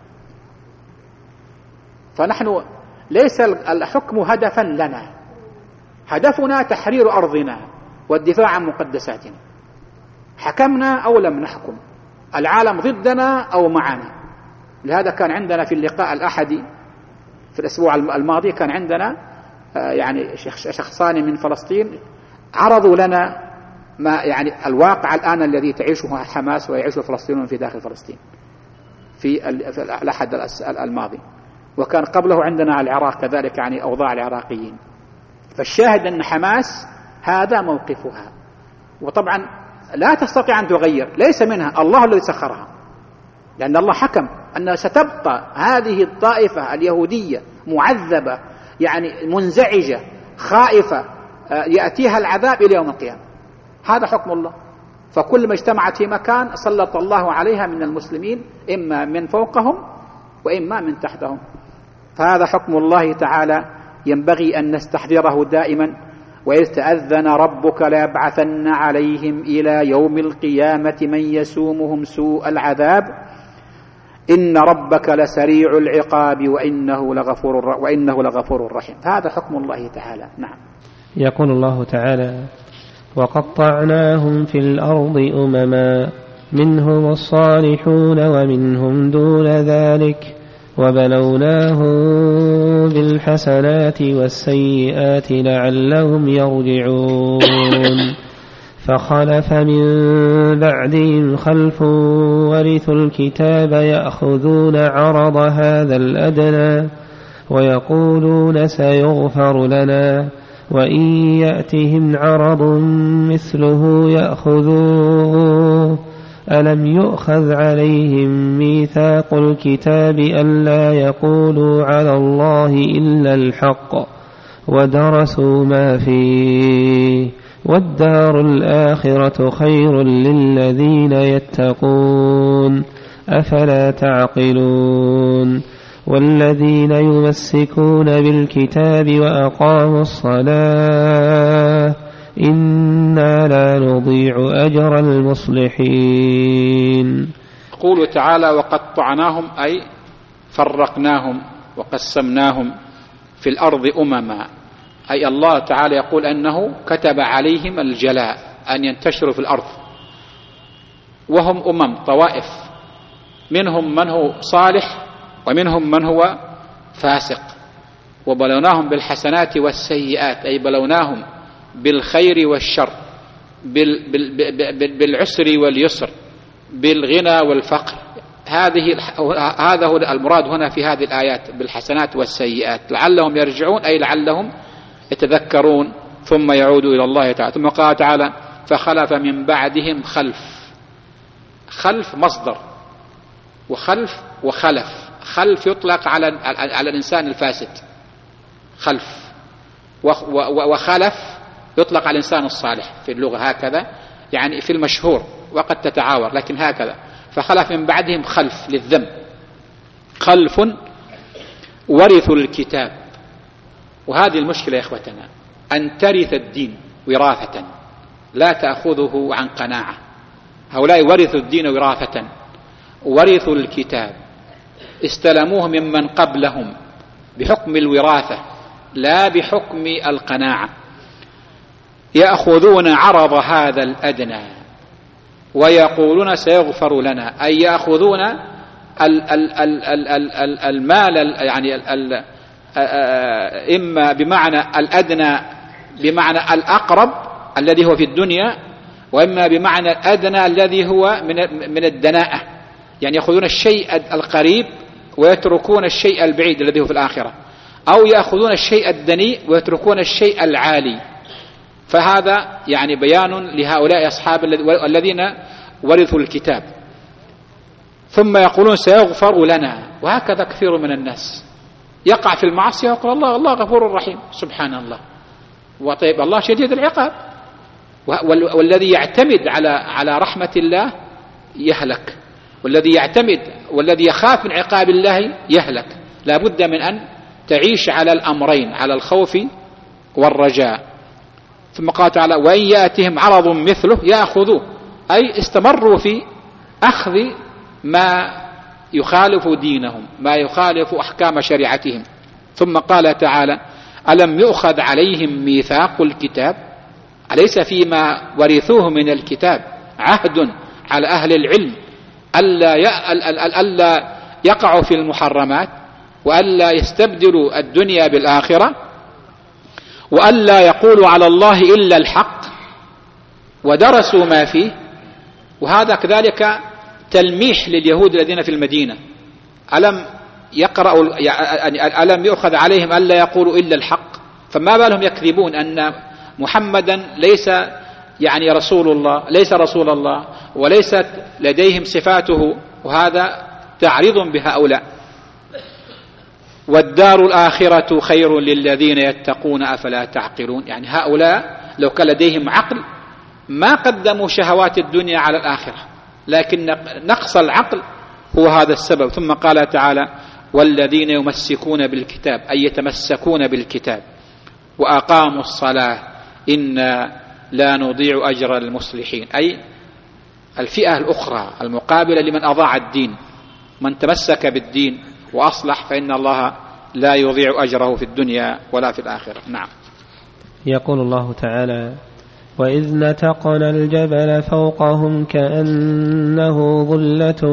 فنحن ليس الحكم هدفا لنا، هدفنا تحرير أرضنا والدفاع عن مقدساتنا. حكمنا أو لم نحكم، العالم ضدنا أو معنا. لهذا كان عندنا في اللقاء الأحدي في الأسبوع الماضي كان عندنا يعني شخصان من فلسطين عرضوا لنا ما يعني الواقع الآن الذي تعيشه حماس ويعيشه الفلسطينيون في داخل فلسطين في الأحد الماضي، وكان قبله عندنا العراق كذلك، يعني أوضاع العراقيين. فالشاهد أن حماس هذا موقفها، وطبعا لا تستطيع أن تغير، ليس منها، الله الذي سخرها، لأن الله حكم أن ستبقى هذه الطائفة اليهودية معذبة، يعني منزعجة خائفة يأتيها العذاب إلى يوم القيامة. هذا حكم الله. فكل ما اجتمعت في مكان سلط الله عليها من المسلمين، إما من فوقهم وإما من تحتهم. فهذا حكم الله تعالى ينبغي أن نستحضره دائما. وإذ تأذن ربك ليبعثن عليهم إلى يوم القيامة من يسومهم سوء العذاب إن ربك لسريع العقاب وإنه لغفور رحيم. هذا حكم الله تعالى. نعم. يقول الله تعالى: وقطعناهم في الأرض أمما منهم الصالحون ومنهم دون ذلك وبلوناهم بالحسنات والسيئات لعلهم يرجعون. فخلف من بعدهم خلف ورثوا الكتاب يأخذون عرض هذا الأدنى ويقولون سيغفر لنا وإن يأتهم عرض مثله يأخذوه ألم يؤخذ عليهم ميثاق الكتاب ألا يقولوا على الله إلا الحق ودرسوا ما فيه والدار الآخرة خير للذين يتقون أفلا تعقلون. والذين يمسكون بالكتاب وأقاموا الصلاة إنا لا نضيع أجر المصلحين. يقول تعالى: وقطعناهم أي فرقناهم وقسمناهم في الأرض أمما، أي الله تعالى يقول أنه كتب عليهم الجلاء، أن ينتشروا في الأرض، وهم طوائف، منهم من هو صالح ومنهم من هو فاسق. وبلوناهم بالحسنات والسيئات، أي بلوناهم بالخير والشر، بالعسر واليسر، بالغنى والفقر. هذا هو المراد هنا في هذه الآيات، بالحسنات والسيئات لعلهم يرجعون، أي لعلهم يتذكرون ثم يعودوا إلى الله تعالى. ثم قال تعالى: فخلف من بعدهم خلف مصدر، وخلف يطلق على الإنسان الفاسد خلف، وخلف يطلق على الإنسان الصالح في اللغة هكذا، يعني في المشهور، وقد تتعاور لكن هكذا. فخلف من بعدهم خلف للذم، خلف ورثوا الكتاب. وهذه المشكلة يا إخوتنا، أن ترث الدين وراثة لا تأخذه عن قناعة. هؤلاء ورثوا الدين وراثة، ورثوا الكتاب، استلموه ممن قبلهم بحكم الوراثة لا بحكم القناعة. يأخذون عرض هذا الأدنى ويقولون سيغفر لنا، أي يأخذون المال، يعني إما بمعنى الأدنى بمعنى الأقرب الذي هو في الدنيا، وإما بمعنى الأدنى الذي هو من الدناءة، يعني يأخذون الشيء القريب ويتركون الشيء البعيد الذي هو في الآخرة، أو يأخذون الشيء الدنيء ويتركون الشيء العالي. فهذا يعني بيان لهؤلاء أصحاب الذين ورثوا الكتاب. ثم يقولون سيغفر لنا، وهكذا كثير من الناس يقع في المعصية ويقول الله غفور رحيم. سبحان الله، وطيب الله شديد العقاب. والذي يعتمد على رحمة الله يهلك، والذي يعتمد والذي يخاف من عقاب الله يهلك. لا بد من أن تعيش على الأمرين، على الخوف والرجاء. ثم قال تعالى وإن يأتهم عرض مثله يأخذوه، أي استمروا في أخذ ما يخالف دينهم، ما يخالف أحكام شريعتهم. ثم قال تعالى ألم يؤخذ عليهم ميثاق الكتاب، أليس فيما ورثوه من الكتاب عهد على أهل العلم ألا يقعوا في المحرمات، وألا يستبدلوا الدنيا بالآخرة، وألا يقولوا على الله إلا الحق، ودرسوا ما فيه. وهذا كذلك تلميح لليهود الذين في المدينة، ألم يؤخذ عليهم ألا يقولوا إلا الحق، فما بالهم يكذبون أن محمدا ليس رسول الله، ليس رسول الله، وليست لديهم صفاته، وهذا تعريض بهؤلاء. والدار الآخرة خير للذين يتقون أفلا تعقلون، يعني هؤلاء لو كان لديهم عقل ما قدموا شهوات الدنيا على الآخرة، لكن نقص العقل هو هذا السبب. ثم قال تعالى والذين يمسكون بالكتاب، أي يتمسكون بالكتاب وأقاموا الصلاة إنا لا نضيع أجر المصلحين، أي الفئة الأخرى المقابلة لمن أضاع الدين، من تمسك بالدين وأصلح فإن الله لا يضيع أجره في الدنيا ولا في الآخرة. نعم. يقول الله تعالى وإذ نتقنا الجبل فوقهم كأنه ظلة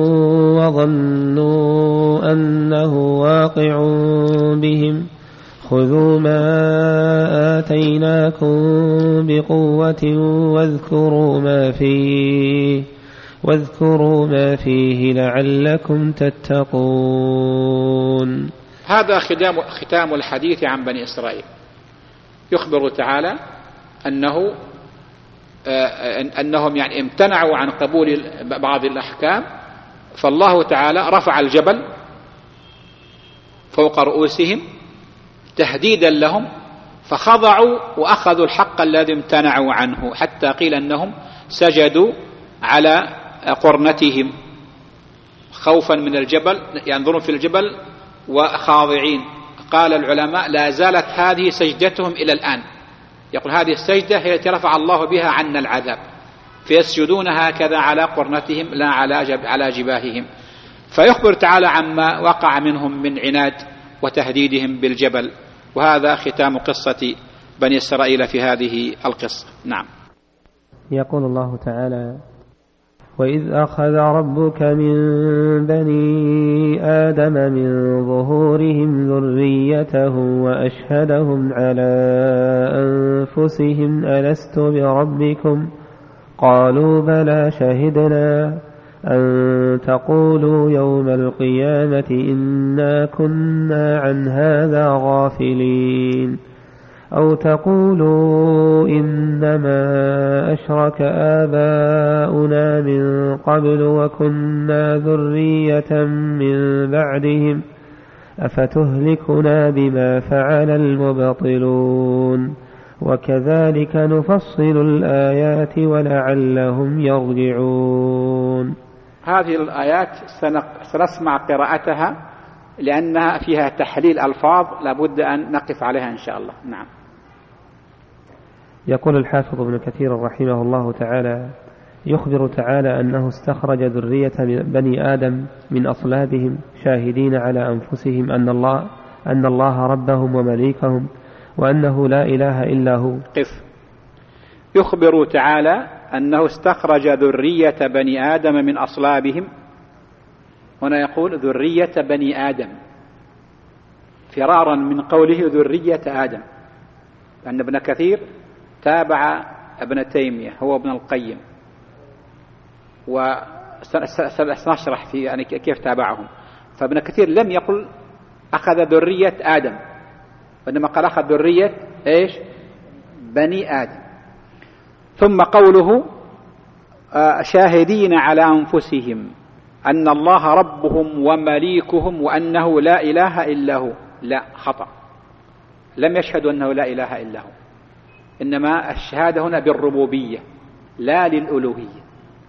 وظنوا أنه واقع بهم خذوا ما آتيناكم بقوة واذكروا ما فيه لعلكم تتقون. هذا ختام الحديث عن بني إسرائيل. يخبر تعالى أنهم امتنعوا عن قبول بعض الأحكام، فالله تعالى رفع الجبل فوق رؤوسهم تهديدا لهم، فخضعوا وأخذوا الحق الذي امتنعوا عنه، حتى قيل أنهم سجدوا على قرنتهم خوفا من الجبل، ينظرون في الجبل وخاضعين. قال العلماء لا زالت هذه سجدتهم إلى الآن، يقول هذه السجدة هي التي رفع الله بها عنا العذاب، فيسجدون هكذا على قرنتهم لا على جباههم. فيخبر تعالى عما وقع منهم من عناد وتهديدهم بالجبل. وهذا ختام قصة بني إسرائيل في هذه القصة. نعم. يقول الله تعالى وإذ أخذ ربك من بني آدم من ظهورهم ذريته وأشهدهم على أنفسهم ألست بربكم قالوا بلى شهدنا أن تقولوا يوم القيامة إنا كنا عن هذا غافلين أو تقولوا إنما أشرك آباؤنا من قبل وكنا ذرية من بعدهم أفتهلكنا بما فعل المبطلون وكذلك نفصل الآيات ولعلهم يرجعون. هذه الآيات سنسمع قراءتها لأنها فيها تحليل ألفاظ لابد أن نقف عليها إن شاء الله. نعم. يقول الحافظ ابن كثير رحمه الله تعالى يخبر تعالى أنه استخرج ذرية بني آدم من أصلابهم شاهدين على أنفسهم أن الله ربهم ومليكهم وأنه لا إله إلا هو. قف. يخبر تعالى أنه استخرج ذرية بني آدم من أصلابهم، هنا يقول ذرية بني آدم فرارا من قوله ذرية آدم، لأن ابن كثير تابع ابن تيمية هو ابن القيم، وسنشرح في كيف تابعهم. فابن كثير لم يقل أخذ ذرية آدم، وإنما قال أخذ ذرية إيش؟ بني آدم. ثم قوله شاهدين على أنفسهم أن الله ربهم ومليكهم وأنه لا إله إلا هو، لا، خطأ، لم يشهدوا أنه لا إله إلا هو، إنما الشهادة هنا بالربوبية لا للألوهية.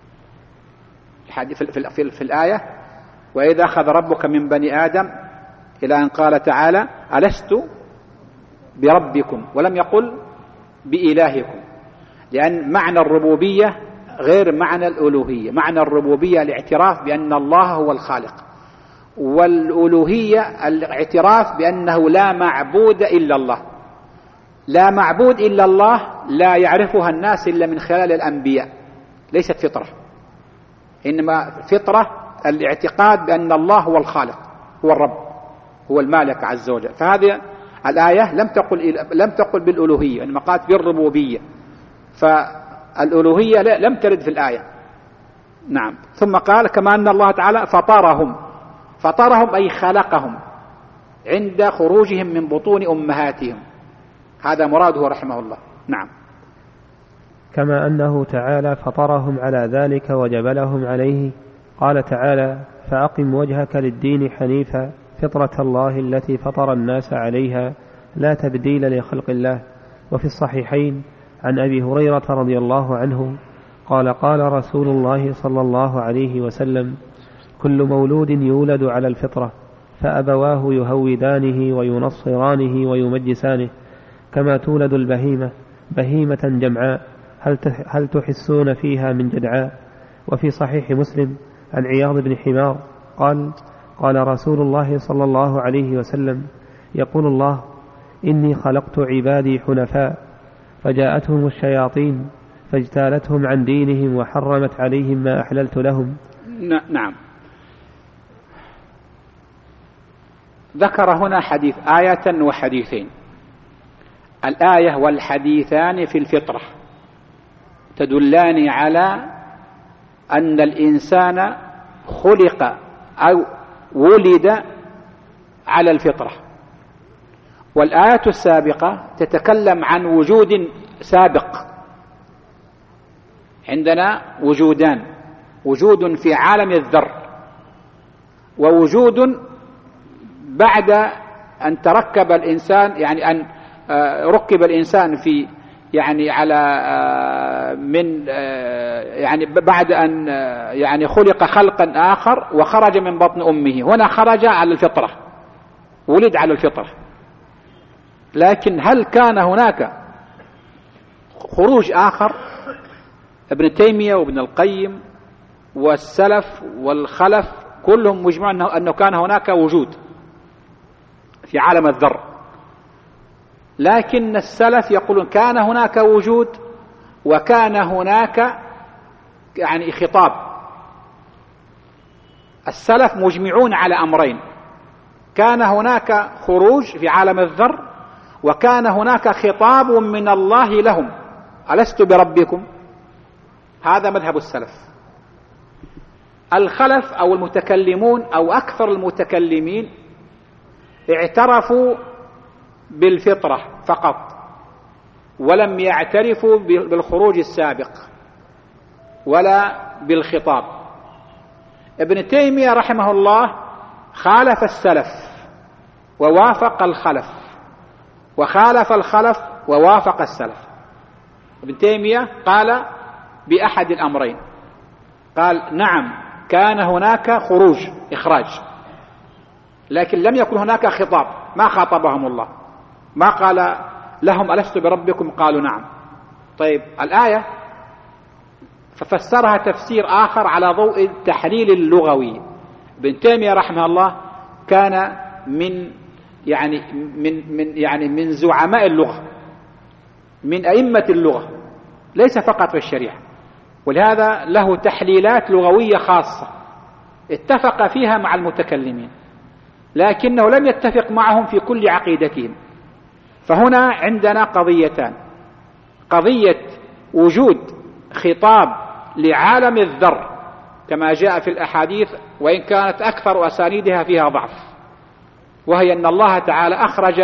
في الآية وإذا أخذ ربك من بني آدم إلى أن قال تعالى ألست بربكم، ولم يقل بإلهكم، لأن معنى الربوبية غير معنى الألوهية. معنى الربوبية الاعتراف بأن الله هو الخالق، والألوهية الاعتراف بأنه لا معبود إلا الله. لا معبود إلا الله لا يعرفها الناس إلا من خلال الأنبياء، ليست فطرة، إنما فطرة الاعتقاد بأن الله هو الخالق، هو الرب، هو المالك عز وجل. فهذه الآية لم تقل بالألوهية، إنما قالت بالربوبية، فالألوهية لم ترد في الآية. نعم. ثم قال كما أن الله تعالى فطرهم أي خلقهم عند خروجهم من بطون أمهاتهم، هذا مراده رحمه الله. نعم. كما أنه تعالى فطرهم على ذلك وجبلهم عليه. قال تعالى فأقم وجهك للدين حنيفا فطرة الله التي فطر الناس عليها لا تبديل لخلق الله. وفي الصحيحين عن أبي هريرة رضي الله عنه قال قال رسول الله صلى الله عليه وسلم كل مولود يولد على الفطرة فأبواه يهودانه وينصرانه ويمجسانه كما تولد البهيمة بهيمة جمعاء هل تحسون فيها من جدعاء. وفي صحيح مسلم عن عياض بن حمار قال رسول الله صلى الله عليه وسلم يقول الله إني خلقت عبادي حنفاء فجاءتهم الشياطين فاجتالتهم عن دينهم وحرمت عليهم ما أحللت لهم. نعم. ذكر هنا حديث آية وحديثين. الآية والحديثان في الفطرة تدلان على أن الإنسان خلق أو ولد على الفطرة، والآية السابقة تتكلم عن وجود سابق. عندنا وجودان، وجود في عالم الذر، ووجود بعد أن تركب الإنسان، يعني أن ركب الإنسان في يعني على من يعني بعد أن يعني خلق خلقا آخر وخرج من بطن أمه. هنا خرج على الفطرة، ولد على الفطرة. لكن هل كان هناك خروج آخر؟ ابن تيمية وابن القيم والسلف والخلف كلهم مجمعون أنه كان هناك وجود في عالم الذر، لكن السلف يقولون كان هناك وجود وكان هناك يعني خطاب. السلف مجمعون على أمرين: كان هناك خروج في عالم الذر، وكان هناك خطاب من الله لهم: ألست بربكم؟ هذا مذهب السلف. الخلف أو المتكلمون أو أكثر المتكلمين اعترفوا بالفطرة فقط، ولم يعترفوا بالخروج السابق ولا بالخطاب. ابن تيمية رحمه الله خالف السلف ووافق الخلف، وخالف الخلف ووافق السلف. ابن تيمية قال بأحد الأمرين، قال نعم كان هناك خروج إخراج، لكن لم يكن هناك خطاب، ما خاطبهم الله، ما قال لهم ألست بربكم؟ قالوا نعم. طيب الآية ففسرها تفسير آخر على ضوء التحليل اللغوي. ابن تيمية رحمه الله كان من زعماء اللغة، من أئمة اللغة، ليس فقط في الشريعة، ولهذا له تحليلات لغوية خاصة اتفق فيها مع المتكلمين، لكنه لم يتفق معهم في كل عقيدتهم. فهنا عندنا قضيتان: قضية وجود خطاب لعالم الذر كما جاء في الأحاديث، وإن كانت أكثر أسانيدها فيها ضعف، وهي أن الله تعالى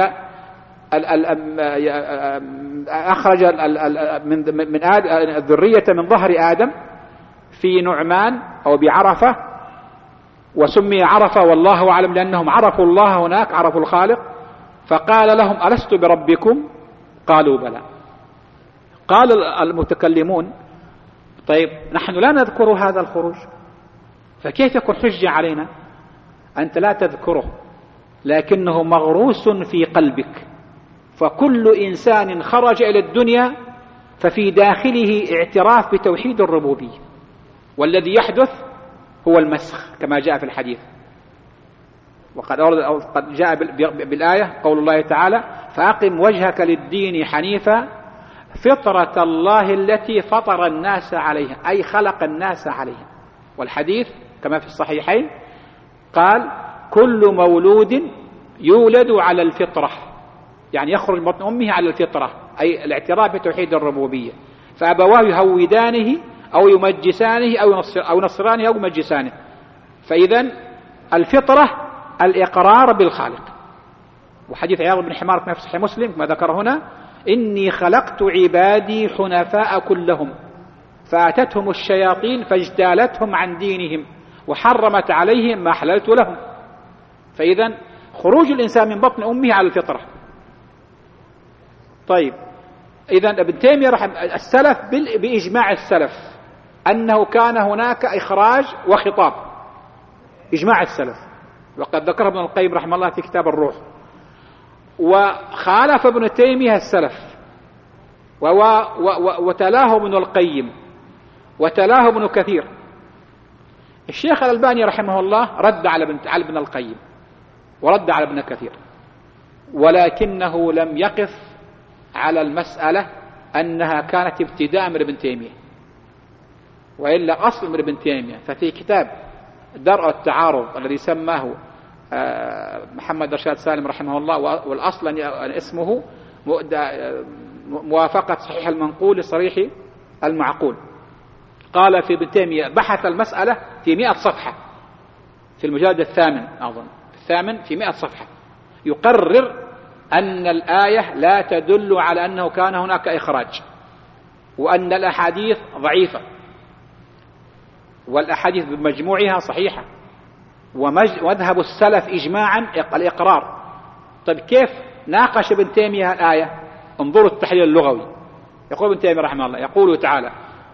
أخرج من الذرية من ظهر آدم في نعمان أو بعرفة، وسمي عرفة والله أعلم لأنهم عرفوا الله هناك، عرفوا الخالق، فقال لهم ألست بربكم؟ قالوا بلى. قال المتكلمون طيب نحن لا نذكر هذا الخروج، فكيف يكون حجة علينا؟ أنت لا تذكره، لكنه مغروس في قلبك، فكل إنسان خرج إلى الدنيا ففي داخله اعتراف بتوحيد الربوبية، والذي يحدث هو المسخ كما جاء في الحديث. وقد جاء بالآية قول الله تعالى: فأقم وجهك للدين حنيفا فطرة الله التي فطر الناس عليها، أي خلق الناس عليها. والحديث كما في الصحيحين قال: كل مولود يولد على الفطرة، يعني يخرج من بطن أمه على الفطرة، أي الاعتراف بتوحيد الربوبية. فأبواه يهودانه أو يمجسانه أو نصرانه أو يمجسانه. فإذا الفطرة الإقرار بالخالق. وحديث عياض بن حمار في صحيح مسلم ما ذكر هنا: إني خلقت عبادي حنفاء كلهم فأتتهم الشياطين فاجتالتهم عن دينهم وحرمت عليهم ما حللت لهم. فإذا خروج الإنسان من بطن أمه على الفطرة. طيب، إذا ابن تيمية السلف بإجماع السلف أنه كان هناك إخراج وخطاب، إجماع السلف، وقد ذكره ابن القيم رحمه الله في كتاب الروح. وخالف ابن تيمية السلف وتلاه ابن القيم وتلاه ابن كثير. الشيخ الألباني رحمه الله رد على ابن القيم ورد على ابن كثير، ولكنه لم يقف على المسألة أنها كانت ابتداء من ابن تيمية، وإلا أصل من ابن تيمية. ففي كتاب درء التعارض الذي سماه محمد رشاد سالم رحمه الله، والأصل أن اسمه موافقة صحيح المنقول لصريح المعقول، قال في ابن تيمية بحث المسألة في 100 صفحة في المجلد الثامن، أظن الثامن، في 100 صفحة يقرر أن الآية لا تدل على أنه كان هناك إخراج، وأن الأحاديث ضعيفة والأحاديث بمجموعها صحيحة، ومذهب السلف إجماعا الإقرار. طيب كيف ناقش ابن تيمية الآية؟ انظروا التحليل اللغوي. يقول ابن تيمية رحمه الله، يقول تعالى: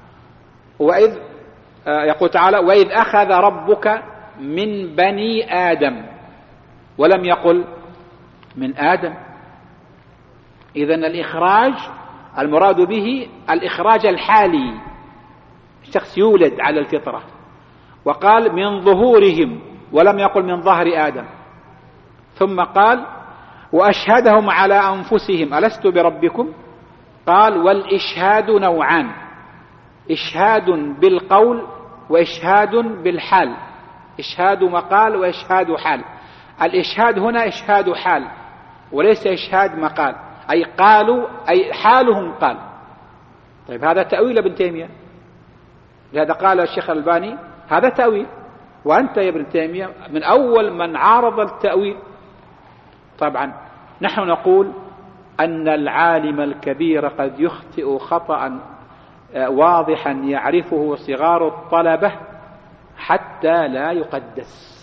وإذ أخذ ربك من بني آدم، ولم يقل من آدم. إذن الإخراج المراد به الإخراج الحالي، الشخص يولد على الفطرة، وقال من ظهورهم ولم يقل من ظهر آدم. ثم قال: وأشهدهم على أنفسهم ألست بربكم؟ قال: والإشهاد نوعان، إشهاد بالقول وإشهاد بالحال، إشهاد مقال وإشهاد حال. الإشهاد هنا إشهاد حال وليس إشهاد مقال، أي قالوا، أي حالهم قال. طيب هذا تأويل ابن تيمية، لهذا قال الشيخ الألباني هذا تأويل، وأنت يا ابن تيمية من أول من عارض التأويل. طبعا نحن نقول أن العالم الكبير قد يخطئ خطأ واضحا يعرفه صغار الطلبة حتى لا يقدس،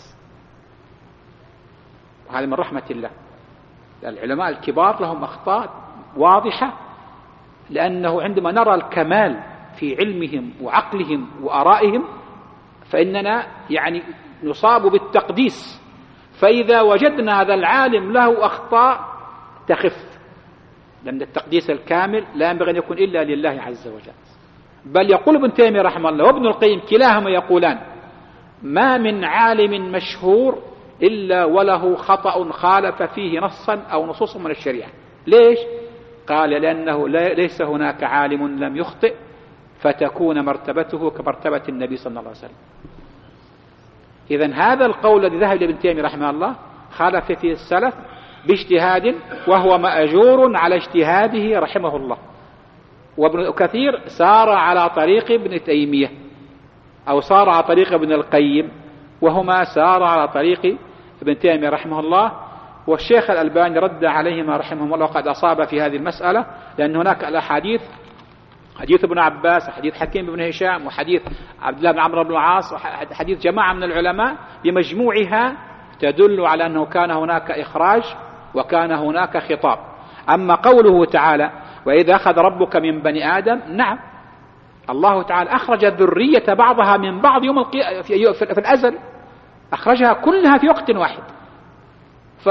وهذا من رحمة الله. العلماء الكبار لهم أخطاء واضحة، لأنه عندما نرى الكمال في علمهم وعقلهم وآرائهم فإننا يعني نصاب بالتقديس. فإذا وجدنا هذا العالم له أخطاء تخف، لأن التقديس الكامل لا ينبغي أن يكون إلا لله عز وجل. بل يقول ابن تيمية رحمه الله وابن القيم كلاهما يقولان: ما من عالم مشهور إلا وله خطأ خالف فيه نصا أو نصوص من الشريعة. ليش؟ قال: لأنه ليس هناك عالم لم يخطئ فتكون مرتبته كمرتبة النبي صلى الله عليه وسلم. إذن هذا القول الذي ذهب لابن تيمية رحمه الله خالف فيه السلف باجتهاد، وهو مأجور على اجتهاده رحمه الله. وابن كثير سار على طريق ابن تيمية أو سار على طريق ابن القيم، وهما سار على طريق ابن تيمية رحمه الله. والشيخ الألباني رد عليهما رحمه الله وقد أصاب في هذه المسألة، لأن هناك الأحاديث، حديث ابن عباس وحديث حكيم بن هشام وحديث عبد الله بن عمرو بن العاص وحديث جماعة من العلماء بمجموعها تدل على أنه كان هناك إخراج وكان هناك خطاب. أما قوله تعالى: وإذا أخذ ربك من بني آدم، نعم الله تعالى أخرج الذرية بعضها من بعض في الأزل، أخرجها كلها في وقت واحد.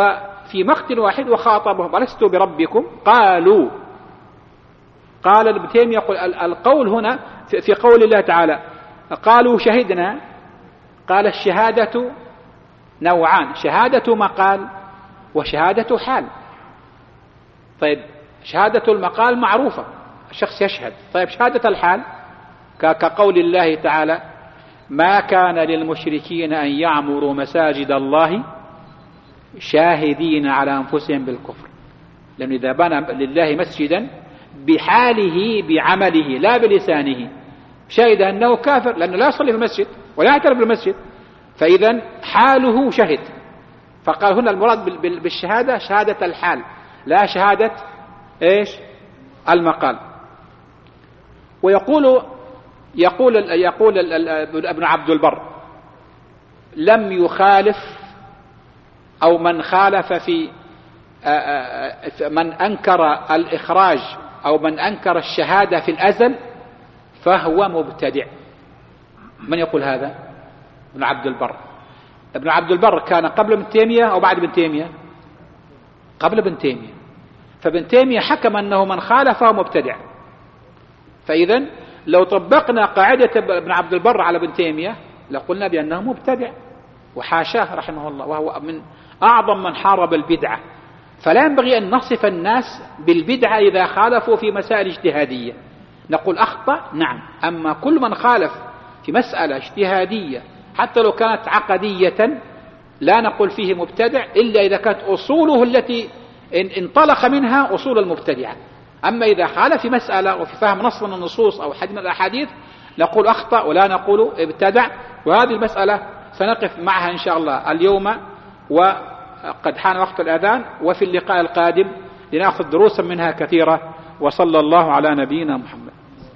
في مقتل واحد وخاطبهم ألست بربكم قالوا. قال ابن تيمية يقول القول هنا في قول الله تعالى قالوا شهدنا، قال الشهادة نوعان، شهادة مقال وشهادة حال. طيب شهادة المقال معروفة، الشخص يشهد. طيب شهادة الحال كقول الله تعالى ما كان للمشركين أن يعمروا مساجد الله شاهدين على أنفسهم بالكفر، لأنه إذا بنى لله مسجدا بحاله بعمله لا بلسانه شهد أنه كافر، لأنه لا يصلي في المسجد ولا يعترف بالمسجد، فإذا حاله شهد. فقال هنا المراد بالشهادة شهادة الحال لا شهادة إيش المقال. ويقول ابن عبد البر لم يخالف أو من خالف في من أنكر الإخراج أو من أنكر الشهادة في الأزل فهو مبتدع. من يقول هذا؟ ابن عبد البر. ابن عبد البر كان قبل ابن تيمية أو بعد ابن تيمية؟ قبل ابن تيمية. فابن تيمية حكم أنه من خالفه مبتدع. فإذا لو طبقنا قاعدة ابن عبد البر على ابن تيمية لقلنا بأنه مبتدع وحاشاه رحمه الله، وهو من أعظم من حارب البدعة. فلا ينبغي أن نصف الناس بالبدعة إذا خالفوا في مسائل اجتهادية، نقول أخطأ نعم، أما كل من خالف في مسألة اجتهادية حتى لو كانت عقدية لا نقول فيه مبتدع إلا إذا كانت أصوله التي انطلق منها أصول المبتدعة. أما إذا خالف في مسألة وفي فهم نص من النصوص أو حد من الأحاديث نقول أخطأ ولا نقول ابتدع. وهذه المسألة سنقف معها إن شاء الله اليوم، وقد حان وقت الأذان، وفي اللقاء القادم لنأخذ دروسا منها كثيرة. وصلى الله على نبينا محمد.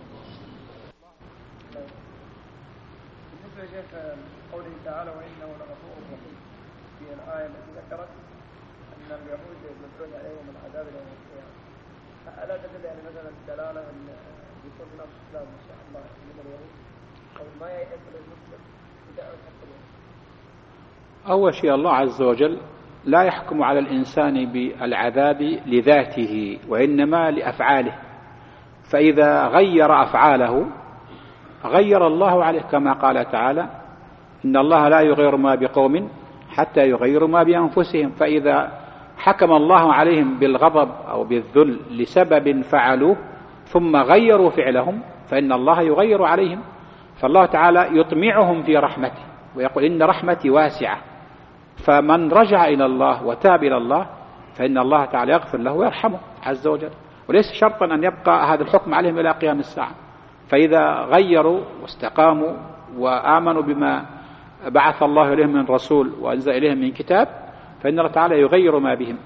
بالنسبة لشيخ قوله تعالى وإنه لغفور رحيم، في الآية التي ذكرت أن اليهود يدخلون عليهم العذاب يوم القيامة، ألا تدل يعني مثلا الدلالة أن يكون في نفس الإسلام إن شاء الله من اليهود أو ما يحصل المسلم بدعوة حق اليهود؟ أول شيء الله عز وجل لا يحكم على الإنسان بالعذاب لذاته وإنما لأفعاله، فإذا غير أفعاله غير الله عليه، كما قال تعالى إن الله لا يغير ما بقوم حتى يغيروا ما بأنفسهم. فإذا حكم الله عليهم بالغضب أو بالذل لسبب فعلوه ثم غيروا فعلهم فإن الله يغير عليهم. فالله تعالى يطمعهم في رحمته ويقول إن رحمتي واسعة، فمن رجع إلى الله وتاب إلى الله فإن الله تعالى يغفر له ويرحمه عز وجل، وليس شرطا أن يبقى هذا الحكم عليهم إلى قيام الساعة. فإذا غيروا واستقاموا وآمنوا بما بعث الله إليهم من رسول وأنزل إليهم من كتاب فإن الله تعالى يغير ما بهم.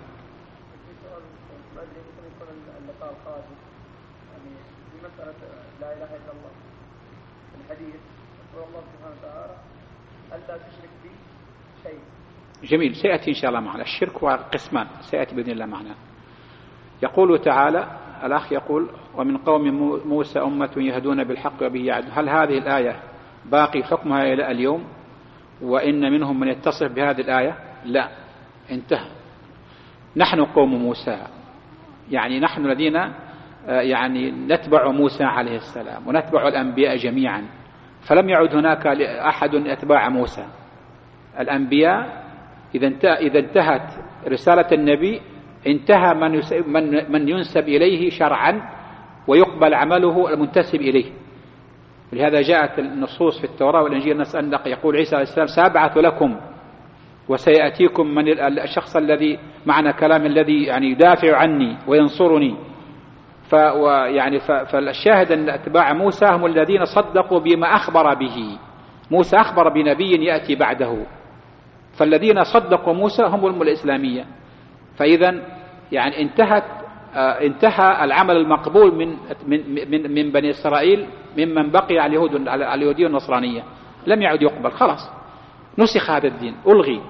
جميل، سيأتي إن شاء الله معنا. الشرك وقسمان سيأتي بإذن الله معنا. يقول تعالى، الأخ يقول ومن قوم موسى أمة يهدون بالحق وبه يعدلون. هل هذه الآية باقي حكمها إلى اليوم وإن منهم من يتصف بهذه الآية؟ لا، انتهى. نحن قوم موسى، يعني نحن الذين يعني نتبع موسى عليه السلام ونتبع الأنبياء جميعا، فلم يعد هناك أحد يتبع موسى. الأنبياء إذا انتهت رسالة النبي انتهى من ينسب إليه شرعا ويقبل عمله المنتسب إليه. ولهذا جاءت النصوص في التوراة والإنجيل نسأل يقول عيسى عليه السلام سأبعث لكم وسيأتيكم من الشخص الذي معنى كلام الذي يعني يدافع عني وينصرني. فالشاهد أن أتباع موسى هم الذين صدقوا بما أخبر به موسى، أخبر بنبي يأتي بعده، فالذين صدقوا موسى هم الإسلامية. فإذا يعني انتهى العمل المقبول من بني إسرائيل ممن بقي على اليهودية والنصرانية، لم يعد يقبل، خلاص نسخ هذا الدين، ألغي.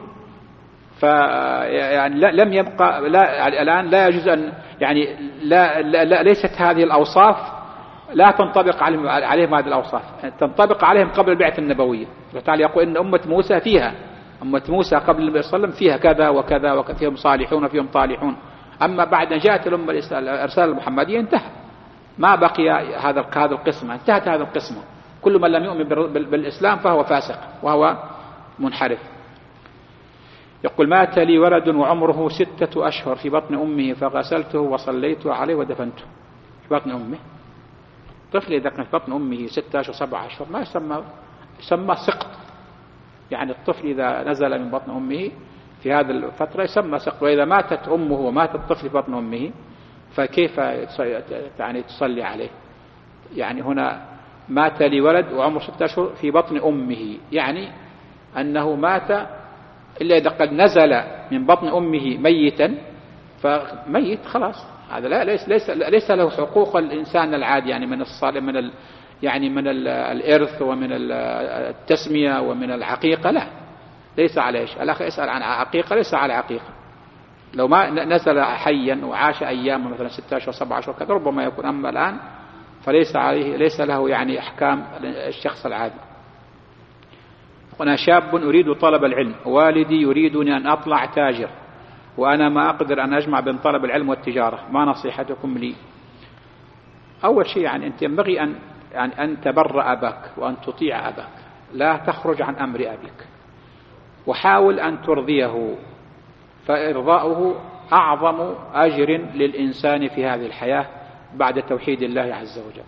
يعني لم يبقى الآن لا يجوز أن يعني لا ليست هذه الأوصاف لا تنطبق عليهم هذه الأوصاف، تنطبق عليهم قبل البعثة النبوية. الله تعالى يقول إن أمة موسى فيها أمة موسى قبل النبي صلى الله عليه وسلم فيها كذا وكذا وكذا، فيهم صالحون وفيهم طالحون. أما بعد أن جاءت الأمة الإرسال المحمدية انتهى، ما بقي هذا القسم، انتهت هذا القسم. كل من لم يؤمن بالإسلام فهو فاسق وهو منحرف. يقول: مات لي ولد وعمره 6 أشهر في بطن أمه، فغسلته وصليت عليه ودفنته. في بطن أمه، طفل إذا كان في بطن أمه 6 أشهر 7 أشهر ما يسمى سقط. يعني الطفل إذا نزل من بطن أمه في هذه الفترة يسمى سقط. وإذا ماتت أمه ومات الطفل في بطن أمه فكيف يعني تصلي عليه؟ يعني هنا مات لي ولد وعمره 6 أشهر في بطن أمه، يعني أنه مات إلا إذا قد نزل من بطن أمه ميتا، فميت خلاص، هذا لا ليس له حقوق الإنسان العادي، يعني من الصالح يعني من الإرث ومن التسمية ومن العقيقة، لا ليس عليه شيء. الأخ يسأل عن عقيقة، ليس على عقيقة. لو ما نزل حيا وعاش أيام مثلا 6 أشهر 7 أشهر كذا ربما يكون، أما الآن فليس عليه، ليس له يعني أحكام الشخص العادي. أنا شاب أريد طلب العلم، والدي يريدني أن أطلع تاجر، وأنا ما أقدر أن أجمع بين طلب العلم والتجارة، ما نصيحتكم لي؟ أول شيء يعني أنت ينبغي أن تبر أباك وأن تطيع أباك، لا تخرج عن أمر أبيك، وحاول أن ترضيه، فإرضاؤه أعظم أجر للإنسان في هذه الحياة بعد توحيد الله عز وجل.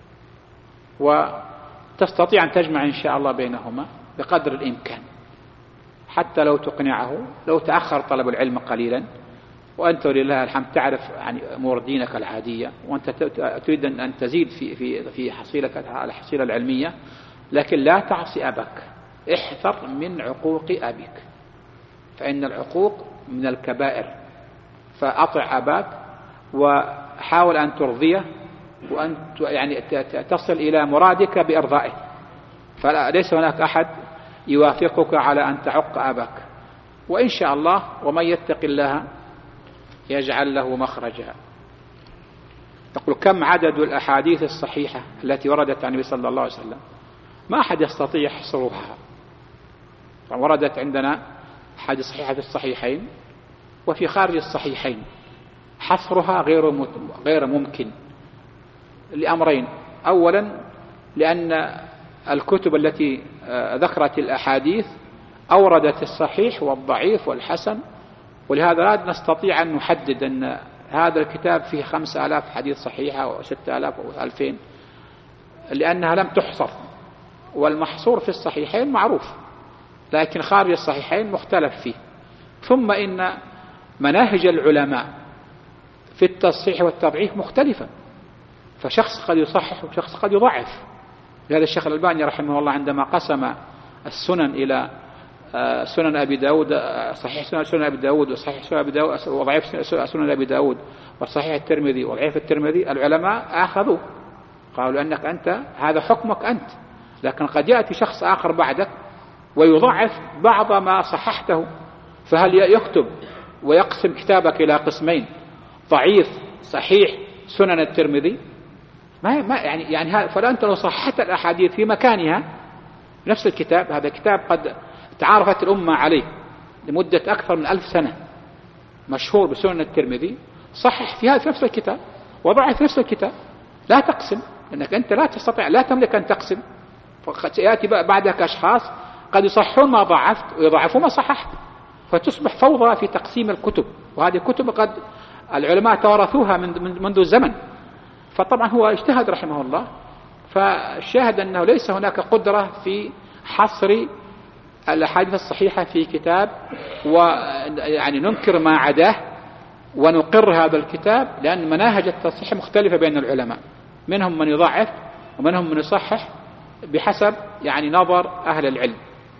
وتستطيع أن تجمع إن شاء الله بينهما بقدر الإمكان، حتى لو تقنعه، لو تأخر طلب العلم قليلا وأنت ولله الحمد تعرف يعني أمور دينك العادية، وأنت تريد أن تزيد في حصيلك على الحصيلة العلمية، لكن لا تعصي أباك، احذر من عقوق أبيك، فإن العقوق من الكبائر. فأطع أباك وحاول أن ترضيه، وأن يعني تصل إلى مرادك بإرضائه، فليس هناك أحد يوافقك على أن تعق أباك. وإن شاء الله ومن يتق الله يجعل له مخرجا. تقول: كم عدد الأحاديث الصحيحة التي وردت عن النبي صلى الله عليه وسلم؟ ما أحد يستطيع حصرها. وردت عندنا أحاديث صحيحة في الصحيحين وفي خارج الصحيحين، حصرها غير ممكن لأمرين: أولا لأن الكتب التي ذكرت الأحاديث أوردت الصحيح والضعيف والحسن، ولهذا لا نستطيع أن نحدد أن هذا الكتاب فيه 5000 حديث صحيحة و6000 و2000، لأنها لم تحصر. والمحصور في الصحيحين معروف، لكن خارج الصحيحين مختلف فيه. ثم إن مناهج العلماء في التصحيح والتضعيف مختلفة، فشخص قد يصحح وشخص قد يضعف. لهذا الشيخ الألباني رحمه الله عندما قسم السنن إلى سنن أبي داود، صحيح سنن أبي داود وصحيح سنن أبي داود وضعيف سنن أبي داود وصحيح الترمذي وضعيف الترمذي، العلماء أخذوا قالوا أنك أنت هذا حكمك أنت، لكن قد يأتي شخص آخر بعدك ويضعف بعض ما صححته، فهل يكتب ويقسم كتابك إلى قسمين: ضعيف صحيح سنن الترمذي؟ ما يعني فلا أنت لو صححت الأحاديث في مكانها نفس الكتاب، هذا كتاب قد تعارفت الأمة عليه لمدة أكثر من 1000 سنة، مشهور بسنن الترمذي، صحح في هذا نفس الكتاب وضعف في نفس الكتاب، لا تقسم، لأنك أنت لا تستطيع، لا تملك أن تقسم. فيأتي بعدك أشخاص قد يصححون ما ضعفت ويضعفون ما صححت، فتصبح فوضى في تقسيم الكتب. وهذه الكتب قد العلماء توارثوها منذ الزمن. فطبعا هو اجتهد رحمه الله، فالشاهد أنه ليس هناك قدرة في حصر الأحاديث الصحيحة في كتاب، ويعني ننكر ما عداه ونقر هذا الكتاب، لأن مناهج التصحيح مختلفة بين العلماء، منهم من يضعف ومنهم من يصحح بحسب يعني نظر أهل العلم.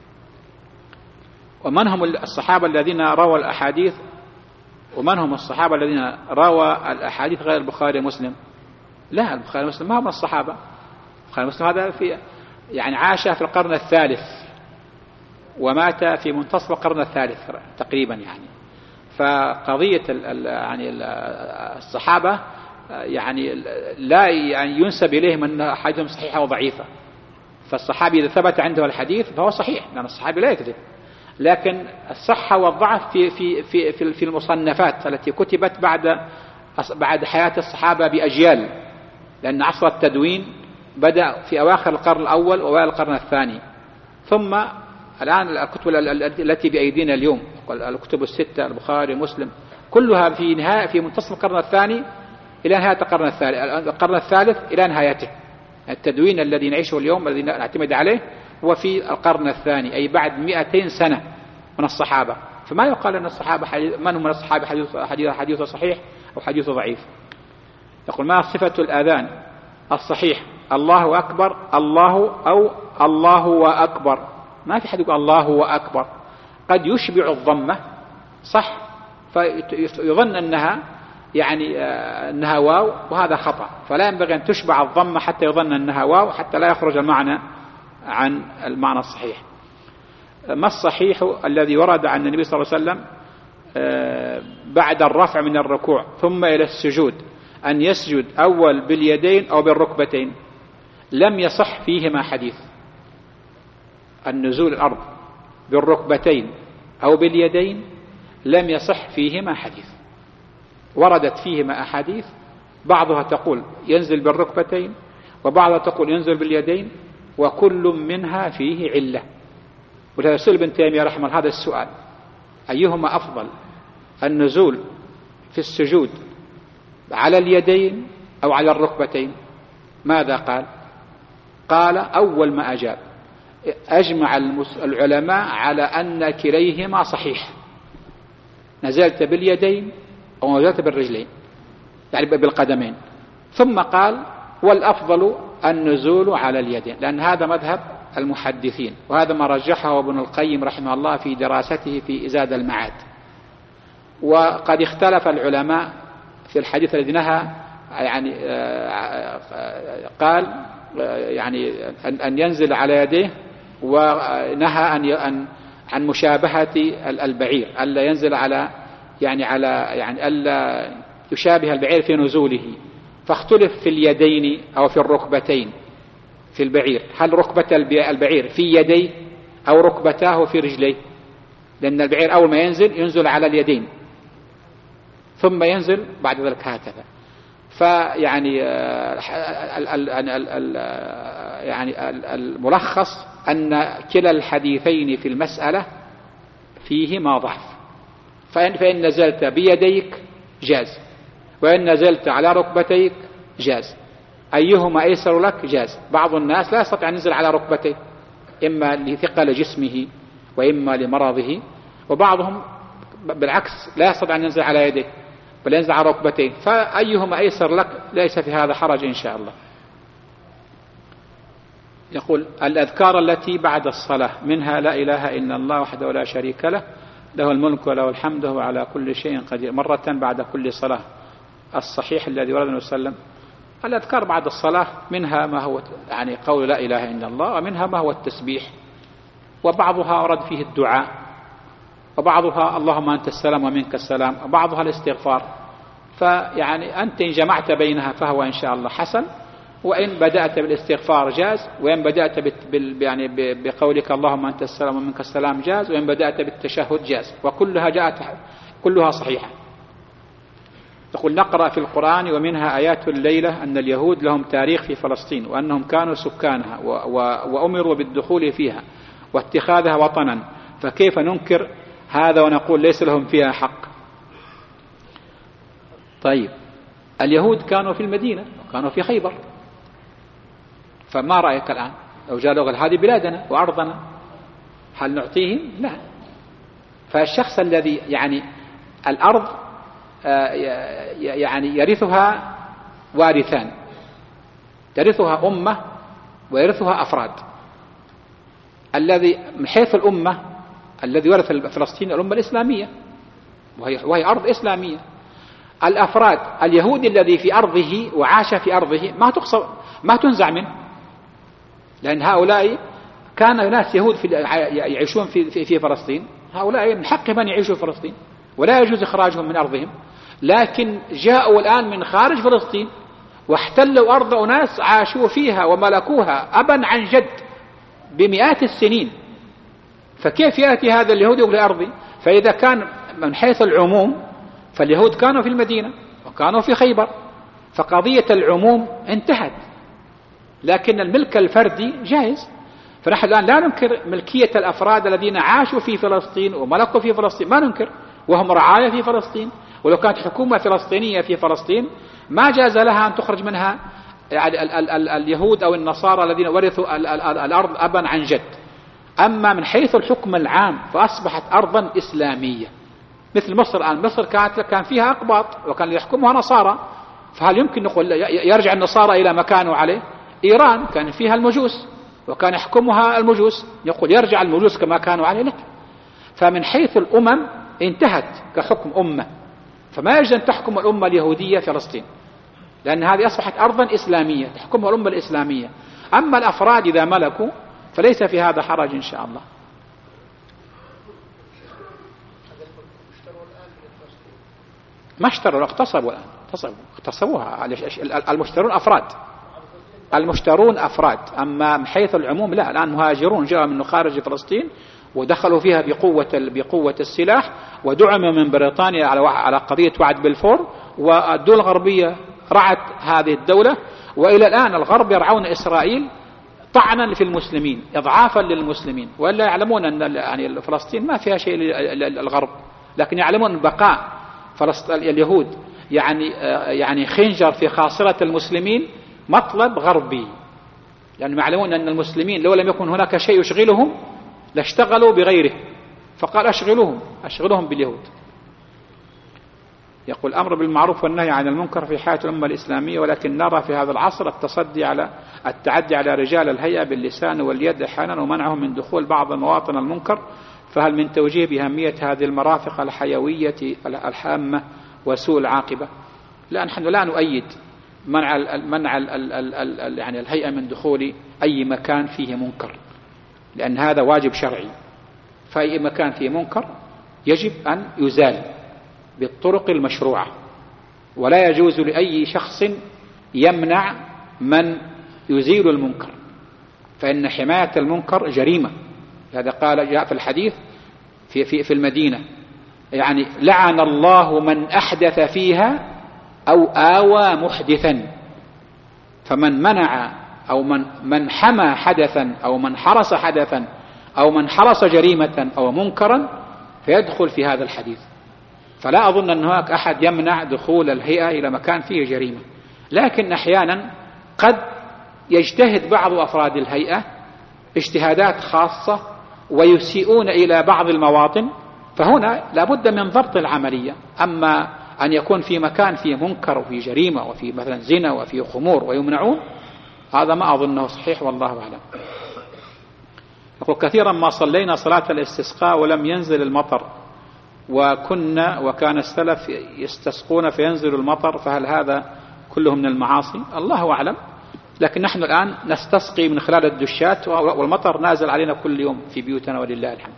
ومن هم الصحابة الذين رووا الأحاديث، ومن هم الصحابة الذين رووا الأحاديث غير البخاري ومسلم؟ لا، البخاري ومسلم ما هم الصحابة. البخاري ومسلم هذا في يعني عاش في القرن الثالث ومات في منتصف القرن الثالث تقريبا، يعني فقضية يعني الصحابة يعني لا يعني ينسب إليهم أن أحاديثهم صحيحة وضعيفة. فالصحابي إذا ثبت عنده الحديث فهو صحيح، لأن الصحابي لا يكذب، لكن الصحة والضعف في المصنفات التي كتبت بعد حياة الصحابة بأجيال، لأن عصر التدوين بدأ في أواخر القرن الأول وأوائل القرن الثاني. ثم الآن الكتب التي بأيدينا اليوم، الكتب الستة، البخاري، مسلم، كلها في منتصف القرن الثاني إلى نهاية القرن الثالث إلى نهايته. التدوين الذي نعيشه اليوم الذي نعتمد عليه هو في القرن الثاني، أي بعد 200 سنة من الصحابة. فما يقال أن الصحابة من هم من الصحابة حديث صحيح أو حديث ضعيف. يقول: ما صفة الأذان الصحيح؟ الله أكبر، الله وأكبر. ما في حد يقول الله وأكبر، قد يشبع الضمة صح، فيظن أنها أنها واو، وهذا خطأ. فلا ينبغي أن تشبع الضمة حتى يظن أنها واو، حتى لا يخرج المعنى عن المعنى الصحيح. ما الصحيح الذي ورد عن النبي صلى الله عليه وسلم بعد الرفع من الركوع ثم إلى السجود أن يسجد أول باليدين أو بالركبتين؟ لم يصح فيهما حديث. النزول الأرض بالركبتين أو باليدين لم يصح فيهما حديث. وردت فيهما أحاديث، بعضها تقول ينزل بالركبتين، وبعضها تقول ينزل باليدين، وكل منها فيه علة. ولهذا سئل ابن تيمية رحمه الله هذا السؤال: أيهما أفضل، النزول في السجود على اليدين أو على الركبتين؟ ماذا قال؟ قال: أول ما أجاب: أجمع العلماء على أن كليهما صحيح، نزلت باليدين أو نزلت بالرجلين، يعني بالقدمين. ثم قال: والأفضل النزول على اليدين، لأن هذا مذهب المحدثين، وهذا ما رجحه ابن القيم رحمه الله في دراسته في إزاد المعاد. وقد اختلف العلماء في الحديث الذي نهى قال أن ينزل على يديه، ونهى عن مشابهة البعير، ألا ينزل على ألا يشابه البعير في نزوله. فاختلف في اليدين أو في الركبتين في البعير، هل ركبة البعير في يديه أو ركبتاه في رجليه؟ لأن البعير أول ما ينزل على اليدين، ثم ينزل بعد ذلك هكذا. الملخص أن كلا الحديثين في المسألة فيهما ضعف. فإن نزلت بيديك جاز، وإن نزلت على ركبتيك جاز، أيهما أيسر لك جاز. بعض الناس لا يستطيع أن ينزل على ركبتيه، إما لثقل جسمه وإما لمرضه، وبعضهم بالعكس لا يستطيع أن ينزل على يديه بل ينزل على ركبتيه. فأيهما أيسر لك ليس في هذا حرج إن شاء الله. يقول: الأذكار التي بعد الصلاة منها لا إله إلا الله وحده لا شريك له، له الملك وله الحمد وهو على كل شيء قدير، مرة بعد كل صلاة. الصحيح الذي ورد النبي صلى الله عليه وسلم الأذكار بعد الصلاة منها ما هو قول لا إله إلا الله، ومنها ما هو التسبيح، وبعضها ورد فيه الدعاء، وبعضها اللهم أنت السلام ومنك السلام، وبعضها الاستغفار. أنت إن جمعت بينها فهو إن شاء الله حسن، وإن بدأت بالاستغفار جاز، وإن بدأت بقولك اللهم أنت السلام ومنك السلام جاز، وإن بدأت بالتشهد جاز، وكلها كلها صحيحة. يقول: نقرأ في القرآن ومنها آيات الليلة أن اليهود لهم تاريخ في فلسطين، وأنهم كانوا سكانها وأمروا بالدخول فيها واتخاذها وطنا، فكيف ننكر هذا ونقول ليس لهم فيها حق؟ طيب، اليهود كانوا في المدينة وكانوا في خيبر، فما رأيك الآن لو جاء لغة هذه بلادنا وأرضنا، هل نعطيهم؟ لا. فالشخص الذي الأرض يرثها وارثان، يرثها أمة ويرثها أفراد. الذي من حيث الأمة الذي ورث فلسطين الأمة الإسلامية، وهي أرض إسلامية. الأفراد اليهودي الذي في أرضه وعاش في أرضه ما تنزع منه، لأن هؤلاء كان ناس يهود يعيشون في فلسطين، هؤلاء من حقهم أن يعيشوا في فلسطين ولا يجوز إخراجهم من أرضهم. لكن جاءوا الآن من خارج فلسطين واحتلوا أرض أناس عاشوا فيها وملكوها أبا عن جد بمئات السنين، فكيف يأتي هذا اليهود يقول أرضي؟ فإذا كان من حيث العموم فاليهود كانوا في المدينة وكانوا في خيبر، فقضية العموم انتهت، لكن الملك الفردي جائز. فنحن الآن لا ننكر ملكية الأفراد الذين عاشوا في فلسطين وملكوا في فلسطين، ما ننكر، وهم رعاية في فلسطين. ولو كانت حكومة فلسطينية في فلسطين ما جاز لها أن تخرج منها اليهود أو النصارى الذين ورثوا الأرض أبا عن جد. أما من حيث الحكم العام فأصبحت أرضا إسلامية، مثل مصر الآن. مصر كان فيها أقباط وكان يحكمها نصارى، فهل يمكن نقول يرجع النصارى إلى ما كانوا عليه؟ إيران كان فيها المجوس وكان يحكمها المجوس، يقول يرجع المجوس كما كانوا عليه؟ لك. فمن حيث الأمم انتهت كحكم أمة، فما يجب أن تحكم الأمة اليهودية فلسطين، لأن هذه أصبحت أرضا إسلامية تحكمها الأمة الإسلامية. أما الأفراد إذا ملكوا فليس في هذا حرج إن شاء الله. ما اشتروا، اغتصبوا الآن، اغتصبوها. المشترون أفراد، المشترون أفراد. أما من حيث العموم لا، الآن مهاجرون جاءوا من خارج فلسطين ودخلوا فيها بقوة السلاح، ودعموا من بريطانيا على قضية وعد بلفور، والدول الغربية رعت هذه الدولة، وإلى الآن الغرب يرعون إسرائيل طعنا في المسلمين، إضعافا للمسلمين، ولا يعلمون أن يعني فلسطين ما فيها شيء للغرب، لكن يعلمون بقاء اليهود يعني خنجر في خاصرة المسلمين مطلب غربي، لأنهم يعلمون أن المسلمين لو لم يكن هناك شيء يشغلهم لاشتغلوا بغيره، فقال أشغلهم باليهود. يقول الأمر بالمعروف والنهي عن المنكر في حياة الأمة الإسلامية، ولكن نرى في هذا العصر التعدي على رجال الهيئة باللسان واليد أحيانا ومنعهم من دخول بعض المواطن المنكر، فهل من توجيه بأهمية هذه المرافق الحيوية الهامة وسوء العاقبة؟ لا، نحن لا نؤيد منع يعني الهيئة من دخول أي مكان فيه منكر، لأن هذا واجب شرعي. فأي مكان فيه منكر يجب أن يزال بالطرق المشروعة، ولا يجوز لأي شخص يمنع من يزيل المنكر، فإن حماية المنكر جريمة. هذا جاء في الحديث في المدينة، يعني لعن الله من أحدث فيها أو آوى محدثا. فمن منع أو من حمى حدثا أو من حرس حدثا أو من حرس جريمة أو منكرا فيدخل في هذا الحديث. فلا أظن أن هناك أحد يمنع دخول الهيئة إلى مكان فيه جريمة، لكن أحيانا قد يجتهد بعض أفراد الهيئة اجتهادات خاصة ويسيئون إلى بعض المواطن، فهنا لابد من ضبط العملية. أما أن يكون في مكان فيه منكر وفي جريمة وفي مثلا زنا وفي خمور ويمنعون، هذا ما أظنه صحيح، والله أعلم. يقول كثيرا ما صلينا صلاة الاستسقاء ولم ينزل المطر، وكان السلف يستسقون فينزل المطر، فهل هذا كله من المعاصي؟ الله أعلم، لكن نحن الآن نستسقي من خلال الدشات، والمطر نازل علينا كل يوم في بيوتنا ولله الحمد.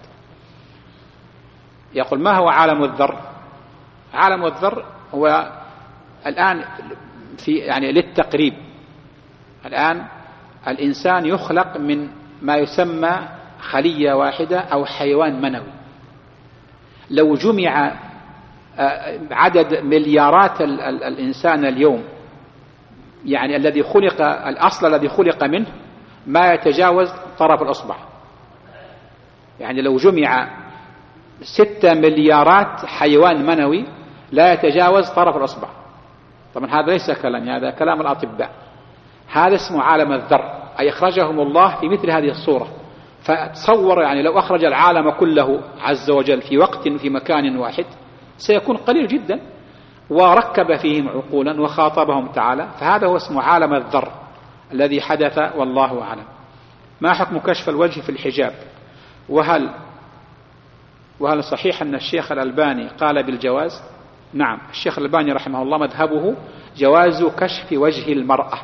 يقول ما هو عالم الذر؟ عالم الذر هو الآن يعني للتقريب، الآن الإنسان يخلق من ما يسمى خلية واحدة أو حيوان منوي. لو جمع عدد مليارات الإنسان اليوم، يعني الذي خلق، الأصل الذي خلق منه ما يتجاوز طرف الأصبع. يعني لو جمع 6 مليارات حيوان منوي لا يتجاوز طرف الأصبع. طبعا هذا ليس كلام، هذا كلام الأطباء. هذا اسمه عالم الذر، أي أخرجهم الله في مثل هذه الصورة. فتصور يعني لو أخرج العالم كله عز وجل في وقت في مكان واحد سيكون قليل جدا، وركب فيهم عقولا وخاطبهم تعالى. فهذا هو اسمه عالم الذر الذي حدث، والله أعلم. ما حكم كشف الوجه في الحجاب؟ وهل صحيح أن الشيخ الألباني قال بالجواز؟ نعم، الشيخ الألباني رحمه الله مذهبه جواز كشف وجه المرأة،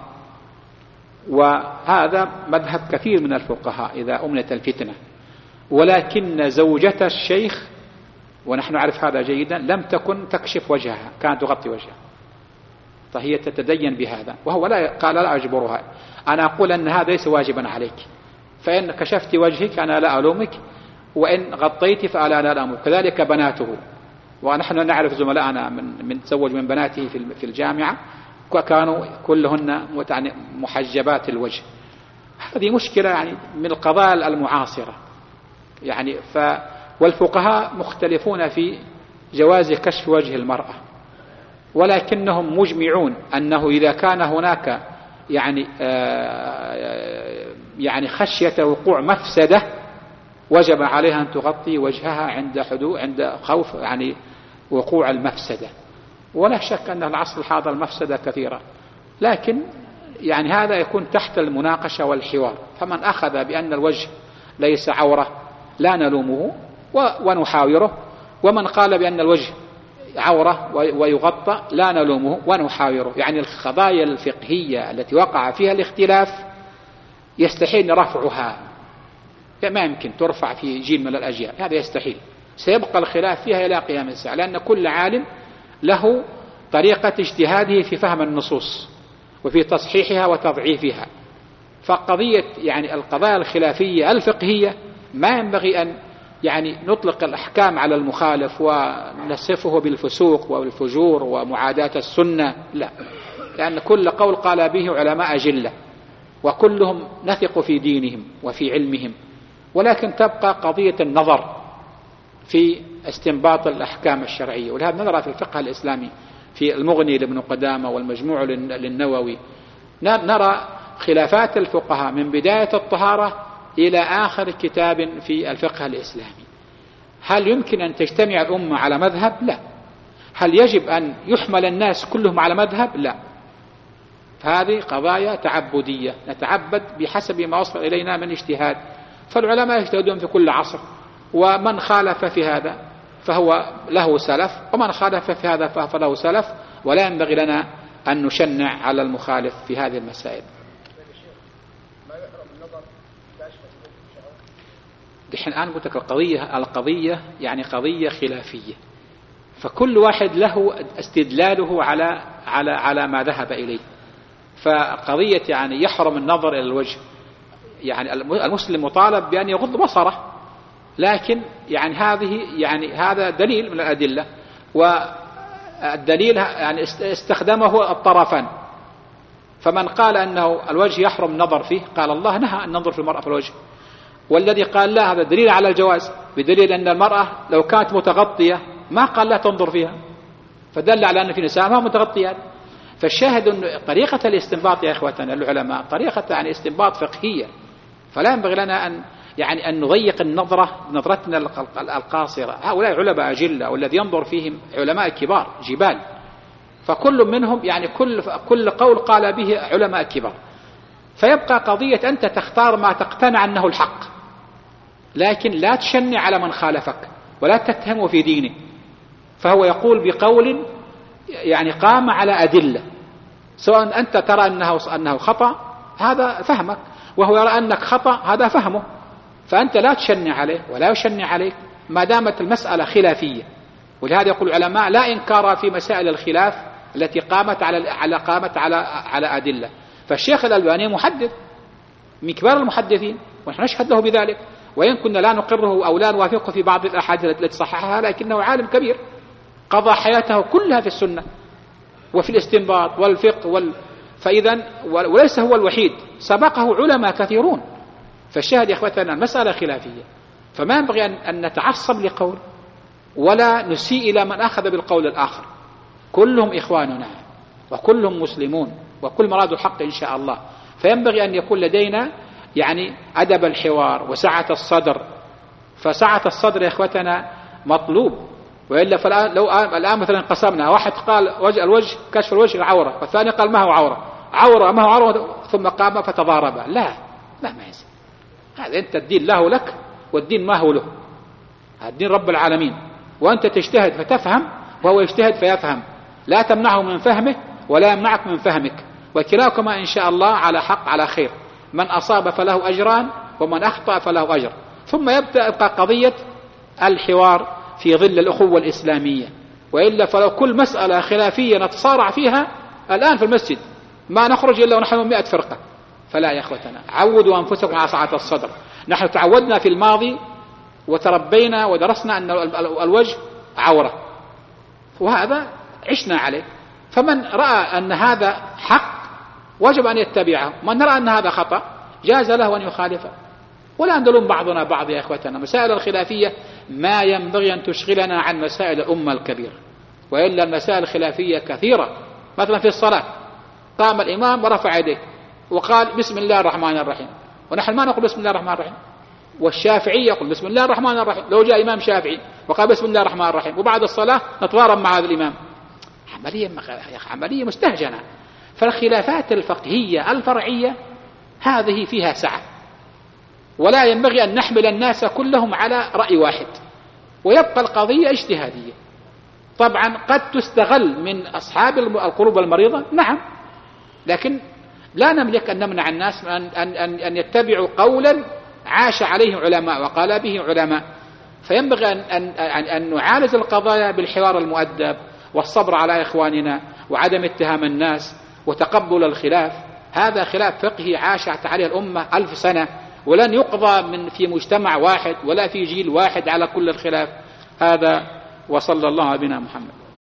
وهذا مذهب كثير من الفقهاء إذا أمنت الفتنة. ولكن زوجة الشيخ، ونحن نعرف هذا جيدا، لم تكن تكشف وجهها، كانت تغطي وجهها، فهي تتدين بهذا، وهو قال لا أجبرها. أنا أقول أن هذا ليس واجبا عليك، فإن كشفت وجهك أنا لا ألومك، وإن غطيت فألا لا الأمر، كذلك بناته. ونحن نعرف زملائنا من تزوج من بناته في الجامعة كانوا كلهن محجبات الوجه. هذه مشكلة يعني من القضايا المعاصرة يعني. والفقهاء مختلفون في جواز كشف وجه المرأة، ولكنهم مجمعون أنه إذا كان هناك يعني خشية وقوع مفسدة وجب عليها أن تغطي وجهها عند خوف يعني وقوع المفسدة. ولا شك أن العصر الحاضر المفسدة كثيرة، لكن يعني هذا يكون تحت المناقشة والحوار. فمن أخذ بأن الوجه ليس عورة لا نلومه ونحاوره، ومن قال بأن الوجه عورة ويغطى لا نلومه ونحاوره. يعني القضايا الفقهية التي وقع فيها الاختلاف يستحيل رفعها، ما يمكن ترفع في جيل من الأجيال، هذا يستحيل. سيبقى الخلاف فيها إلى قيام الساعة، لأن كل عالم له طريقة اجتهاده في فهم النصوص وفي تصحيحها وتضعيفها. فقضية يعني القضايا الخلافية الفقهية ما ينبغي أن يعني نطلق الأحكام على المخالف ونصفه بالفسوق والفجور ومعاداة السنة، لا، لأن كل قول قال به علماء جلة وكلهم نثق في دينهم وفي علمهم. ولكن تبقى قضية النظر في استنباط الأحكام الشرعية، ولهذا نرى في الفقه الإسلامي في المغني لابن قدامة والمجموع للنووي نرى خلافات الفقهاء من بداية الطهارة إلى آخر كتاب في الفقه الإسلامي. هل يمكن أن تجتمع الأمة على مذهب؟ لا. هل يجب أن يحمل الناس كلهم على مذهب؟ لا. هذه قضايا تعبدية نتعبد بحسب ما وصل إلينا من اجتهاد، فالعلماء يجتهدون في كل عصر، ومن خالف في هذا فهو له سلف، ومن خالف في هذا فله سلف، ولا ينبغي لنا أن نشنع على المخالف في هذه المسائل. دحين الآن قلت لك القضية يعني قضية خلافية، فكل واحد له استدلاله على ما ذهب إليه. فقضية يعني يحرم النظر إلى الوجه، يعني المسلم مطالب بأن يغض بصره، لكن يعني هذا دليل من الأدلة، والدليل يعني استخدمه الطرفان. فمن قال أنه الوجه يحرم النظر فيه قال الله نهى أن ننظر في المرأة في الوجه، والذي قال لا هذا دليل على الجواز، بدليل أن المرأة لو كانت متغطية ما قال لا تنظر فيها، فدل على أن في نساء ما متغطيات. فالشاهد أن طريقة الاستنباط يا إخوتنا العلماء طريقة يعني استنباط فقهية، فلا ينبغي لنا أن نضيق نظرتنا القاصرة. هؤلاء علماء أجلة، والذي ينظر فيهم علماء كبار جبال، فكل منهم يعني كل قول قال به علماء كبار. فيبقى قضية أنت تختار ما تقتنع أنه الحق، لكن لا تشنع على من خالفك ولا تتهمه في دينه. فهو يقول بقول يعني قام على أدلة، سواء أنت ترى أنه خطأ هذا فهمك، وهو يرى أنك خطأ هذا فهمه، فأنت لا تشنع عليه ولا يشنع عليك ما دامت المسألة خلافية. ولهذا يقول العلماء لا إنكار في مسائل الخلاف التي قامت على أدلة. فالشيخ الألباني محدث من كبار المحدثين ونحن نشهد له بذلك، وإن كنا لا نقره أو لا نوافقه في بعض الأحاديث التي صححها، لكنه عالم كبير قضى حياته كلها في السنة وفي الاستنباط والفقه فإذا وليس هو الوحيد، سبقه علماء كثيرون. فالشاهد يا إخوتنا المسألة خلافية، فما ينبغي أن نتعصب لقول ولا نسيء إلى من أخذ بالقول الآخر. كلهم إخواننا وكلهم مسلمون وكل مراد الحق إن شاء الله. فينبغي أن يكون لدينا يعني أدب الحوار وسعة الصدر. فسعة الصدر يا إخوتنا مطلوب، وإلا لو الآن مثلا قسمنا، واحد قال الوجه كشف الوجه عورة، والثاني قال ما هو عورة ما هو عورة، ثم قام فتضاربا، لا ما يصير. هذا أنت الدين له لك والدين ما هو له، الدين رب العالمين، وأنت تجتهد فتفهم وهو يجتهد فيفهم، لا تمنعه من فهمه ولا يمنعك من فهمك، وكلاكما إن شاء الله على حق على خير. من أصاب فله أجران ومن أخطأ فله أجر. ثم يبقى قضية الحوار في ظل الأخوة الإسلامية، وإلا فلو كل مسألة خلافية نتصارع فيها الآن في المسجد ما نخرج إلا ونحن 100 فرقة. فلا يا أخوتنا، عودوا أنفسكم على سعة الصدر. نحن تعودنا في الماضي وتربينا ودرسنا أن الوجه عورة، وهذا عشنا عليه. فمن رأى أن هذا حق وجب أن يتبعه، من رأى أن هذا خطأ جاز له أن يخالفه. ولا نلوم بعضنا بعض يا إخوتنا. مسائل الخلافية ما ينبغي أن تشغلنا عن مسائل الأمة الكبيرة، وإلا المسائل الخلافية كثيرة. مثلا في الصلاة قام الإمام ورفع يديه وقال بسم الله الرحمن الرحيم، ونحن ما نقول بسم الله الرحمن الرحيم، والشافعي يقول بسم الله الرحمن الرحيم. لو جاء إمام شافعي وقال بسم الله الرحمن الرحيم وبعد الصلاة نتضارب مع هذا الإمام، عملية مستهجنة. فالخلافات الفقهية الفرعية هذه فيها سعة، ولا ينبغي أن نحمل الناس كلهم على رأي واحد، ويبقى القضية اجتهادية. طبعا قد تستغل من أصحاب القلوب المريضة، نعم، لكن لا نملك أن نمنع الناس أن يتبعوا قولا عاش عليه علماء وقال به علماء. فينبغي أن نعالج القضايا بالحوار المؤدب والصبر على إخواننا وعدم اتهام الناس وتقبل الخلاف. هذا خلاف فقهي عاشت عليه الأمة 1000 سنة، ولن يقضى في مجتمع واحد ولا في جيل واحد على كل الخلاف هذا. وصلى الله بنا محمد.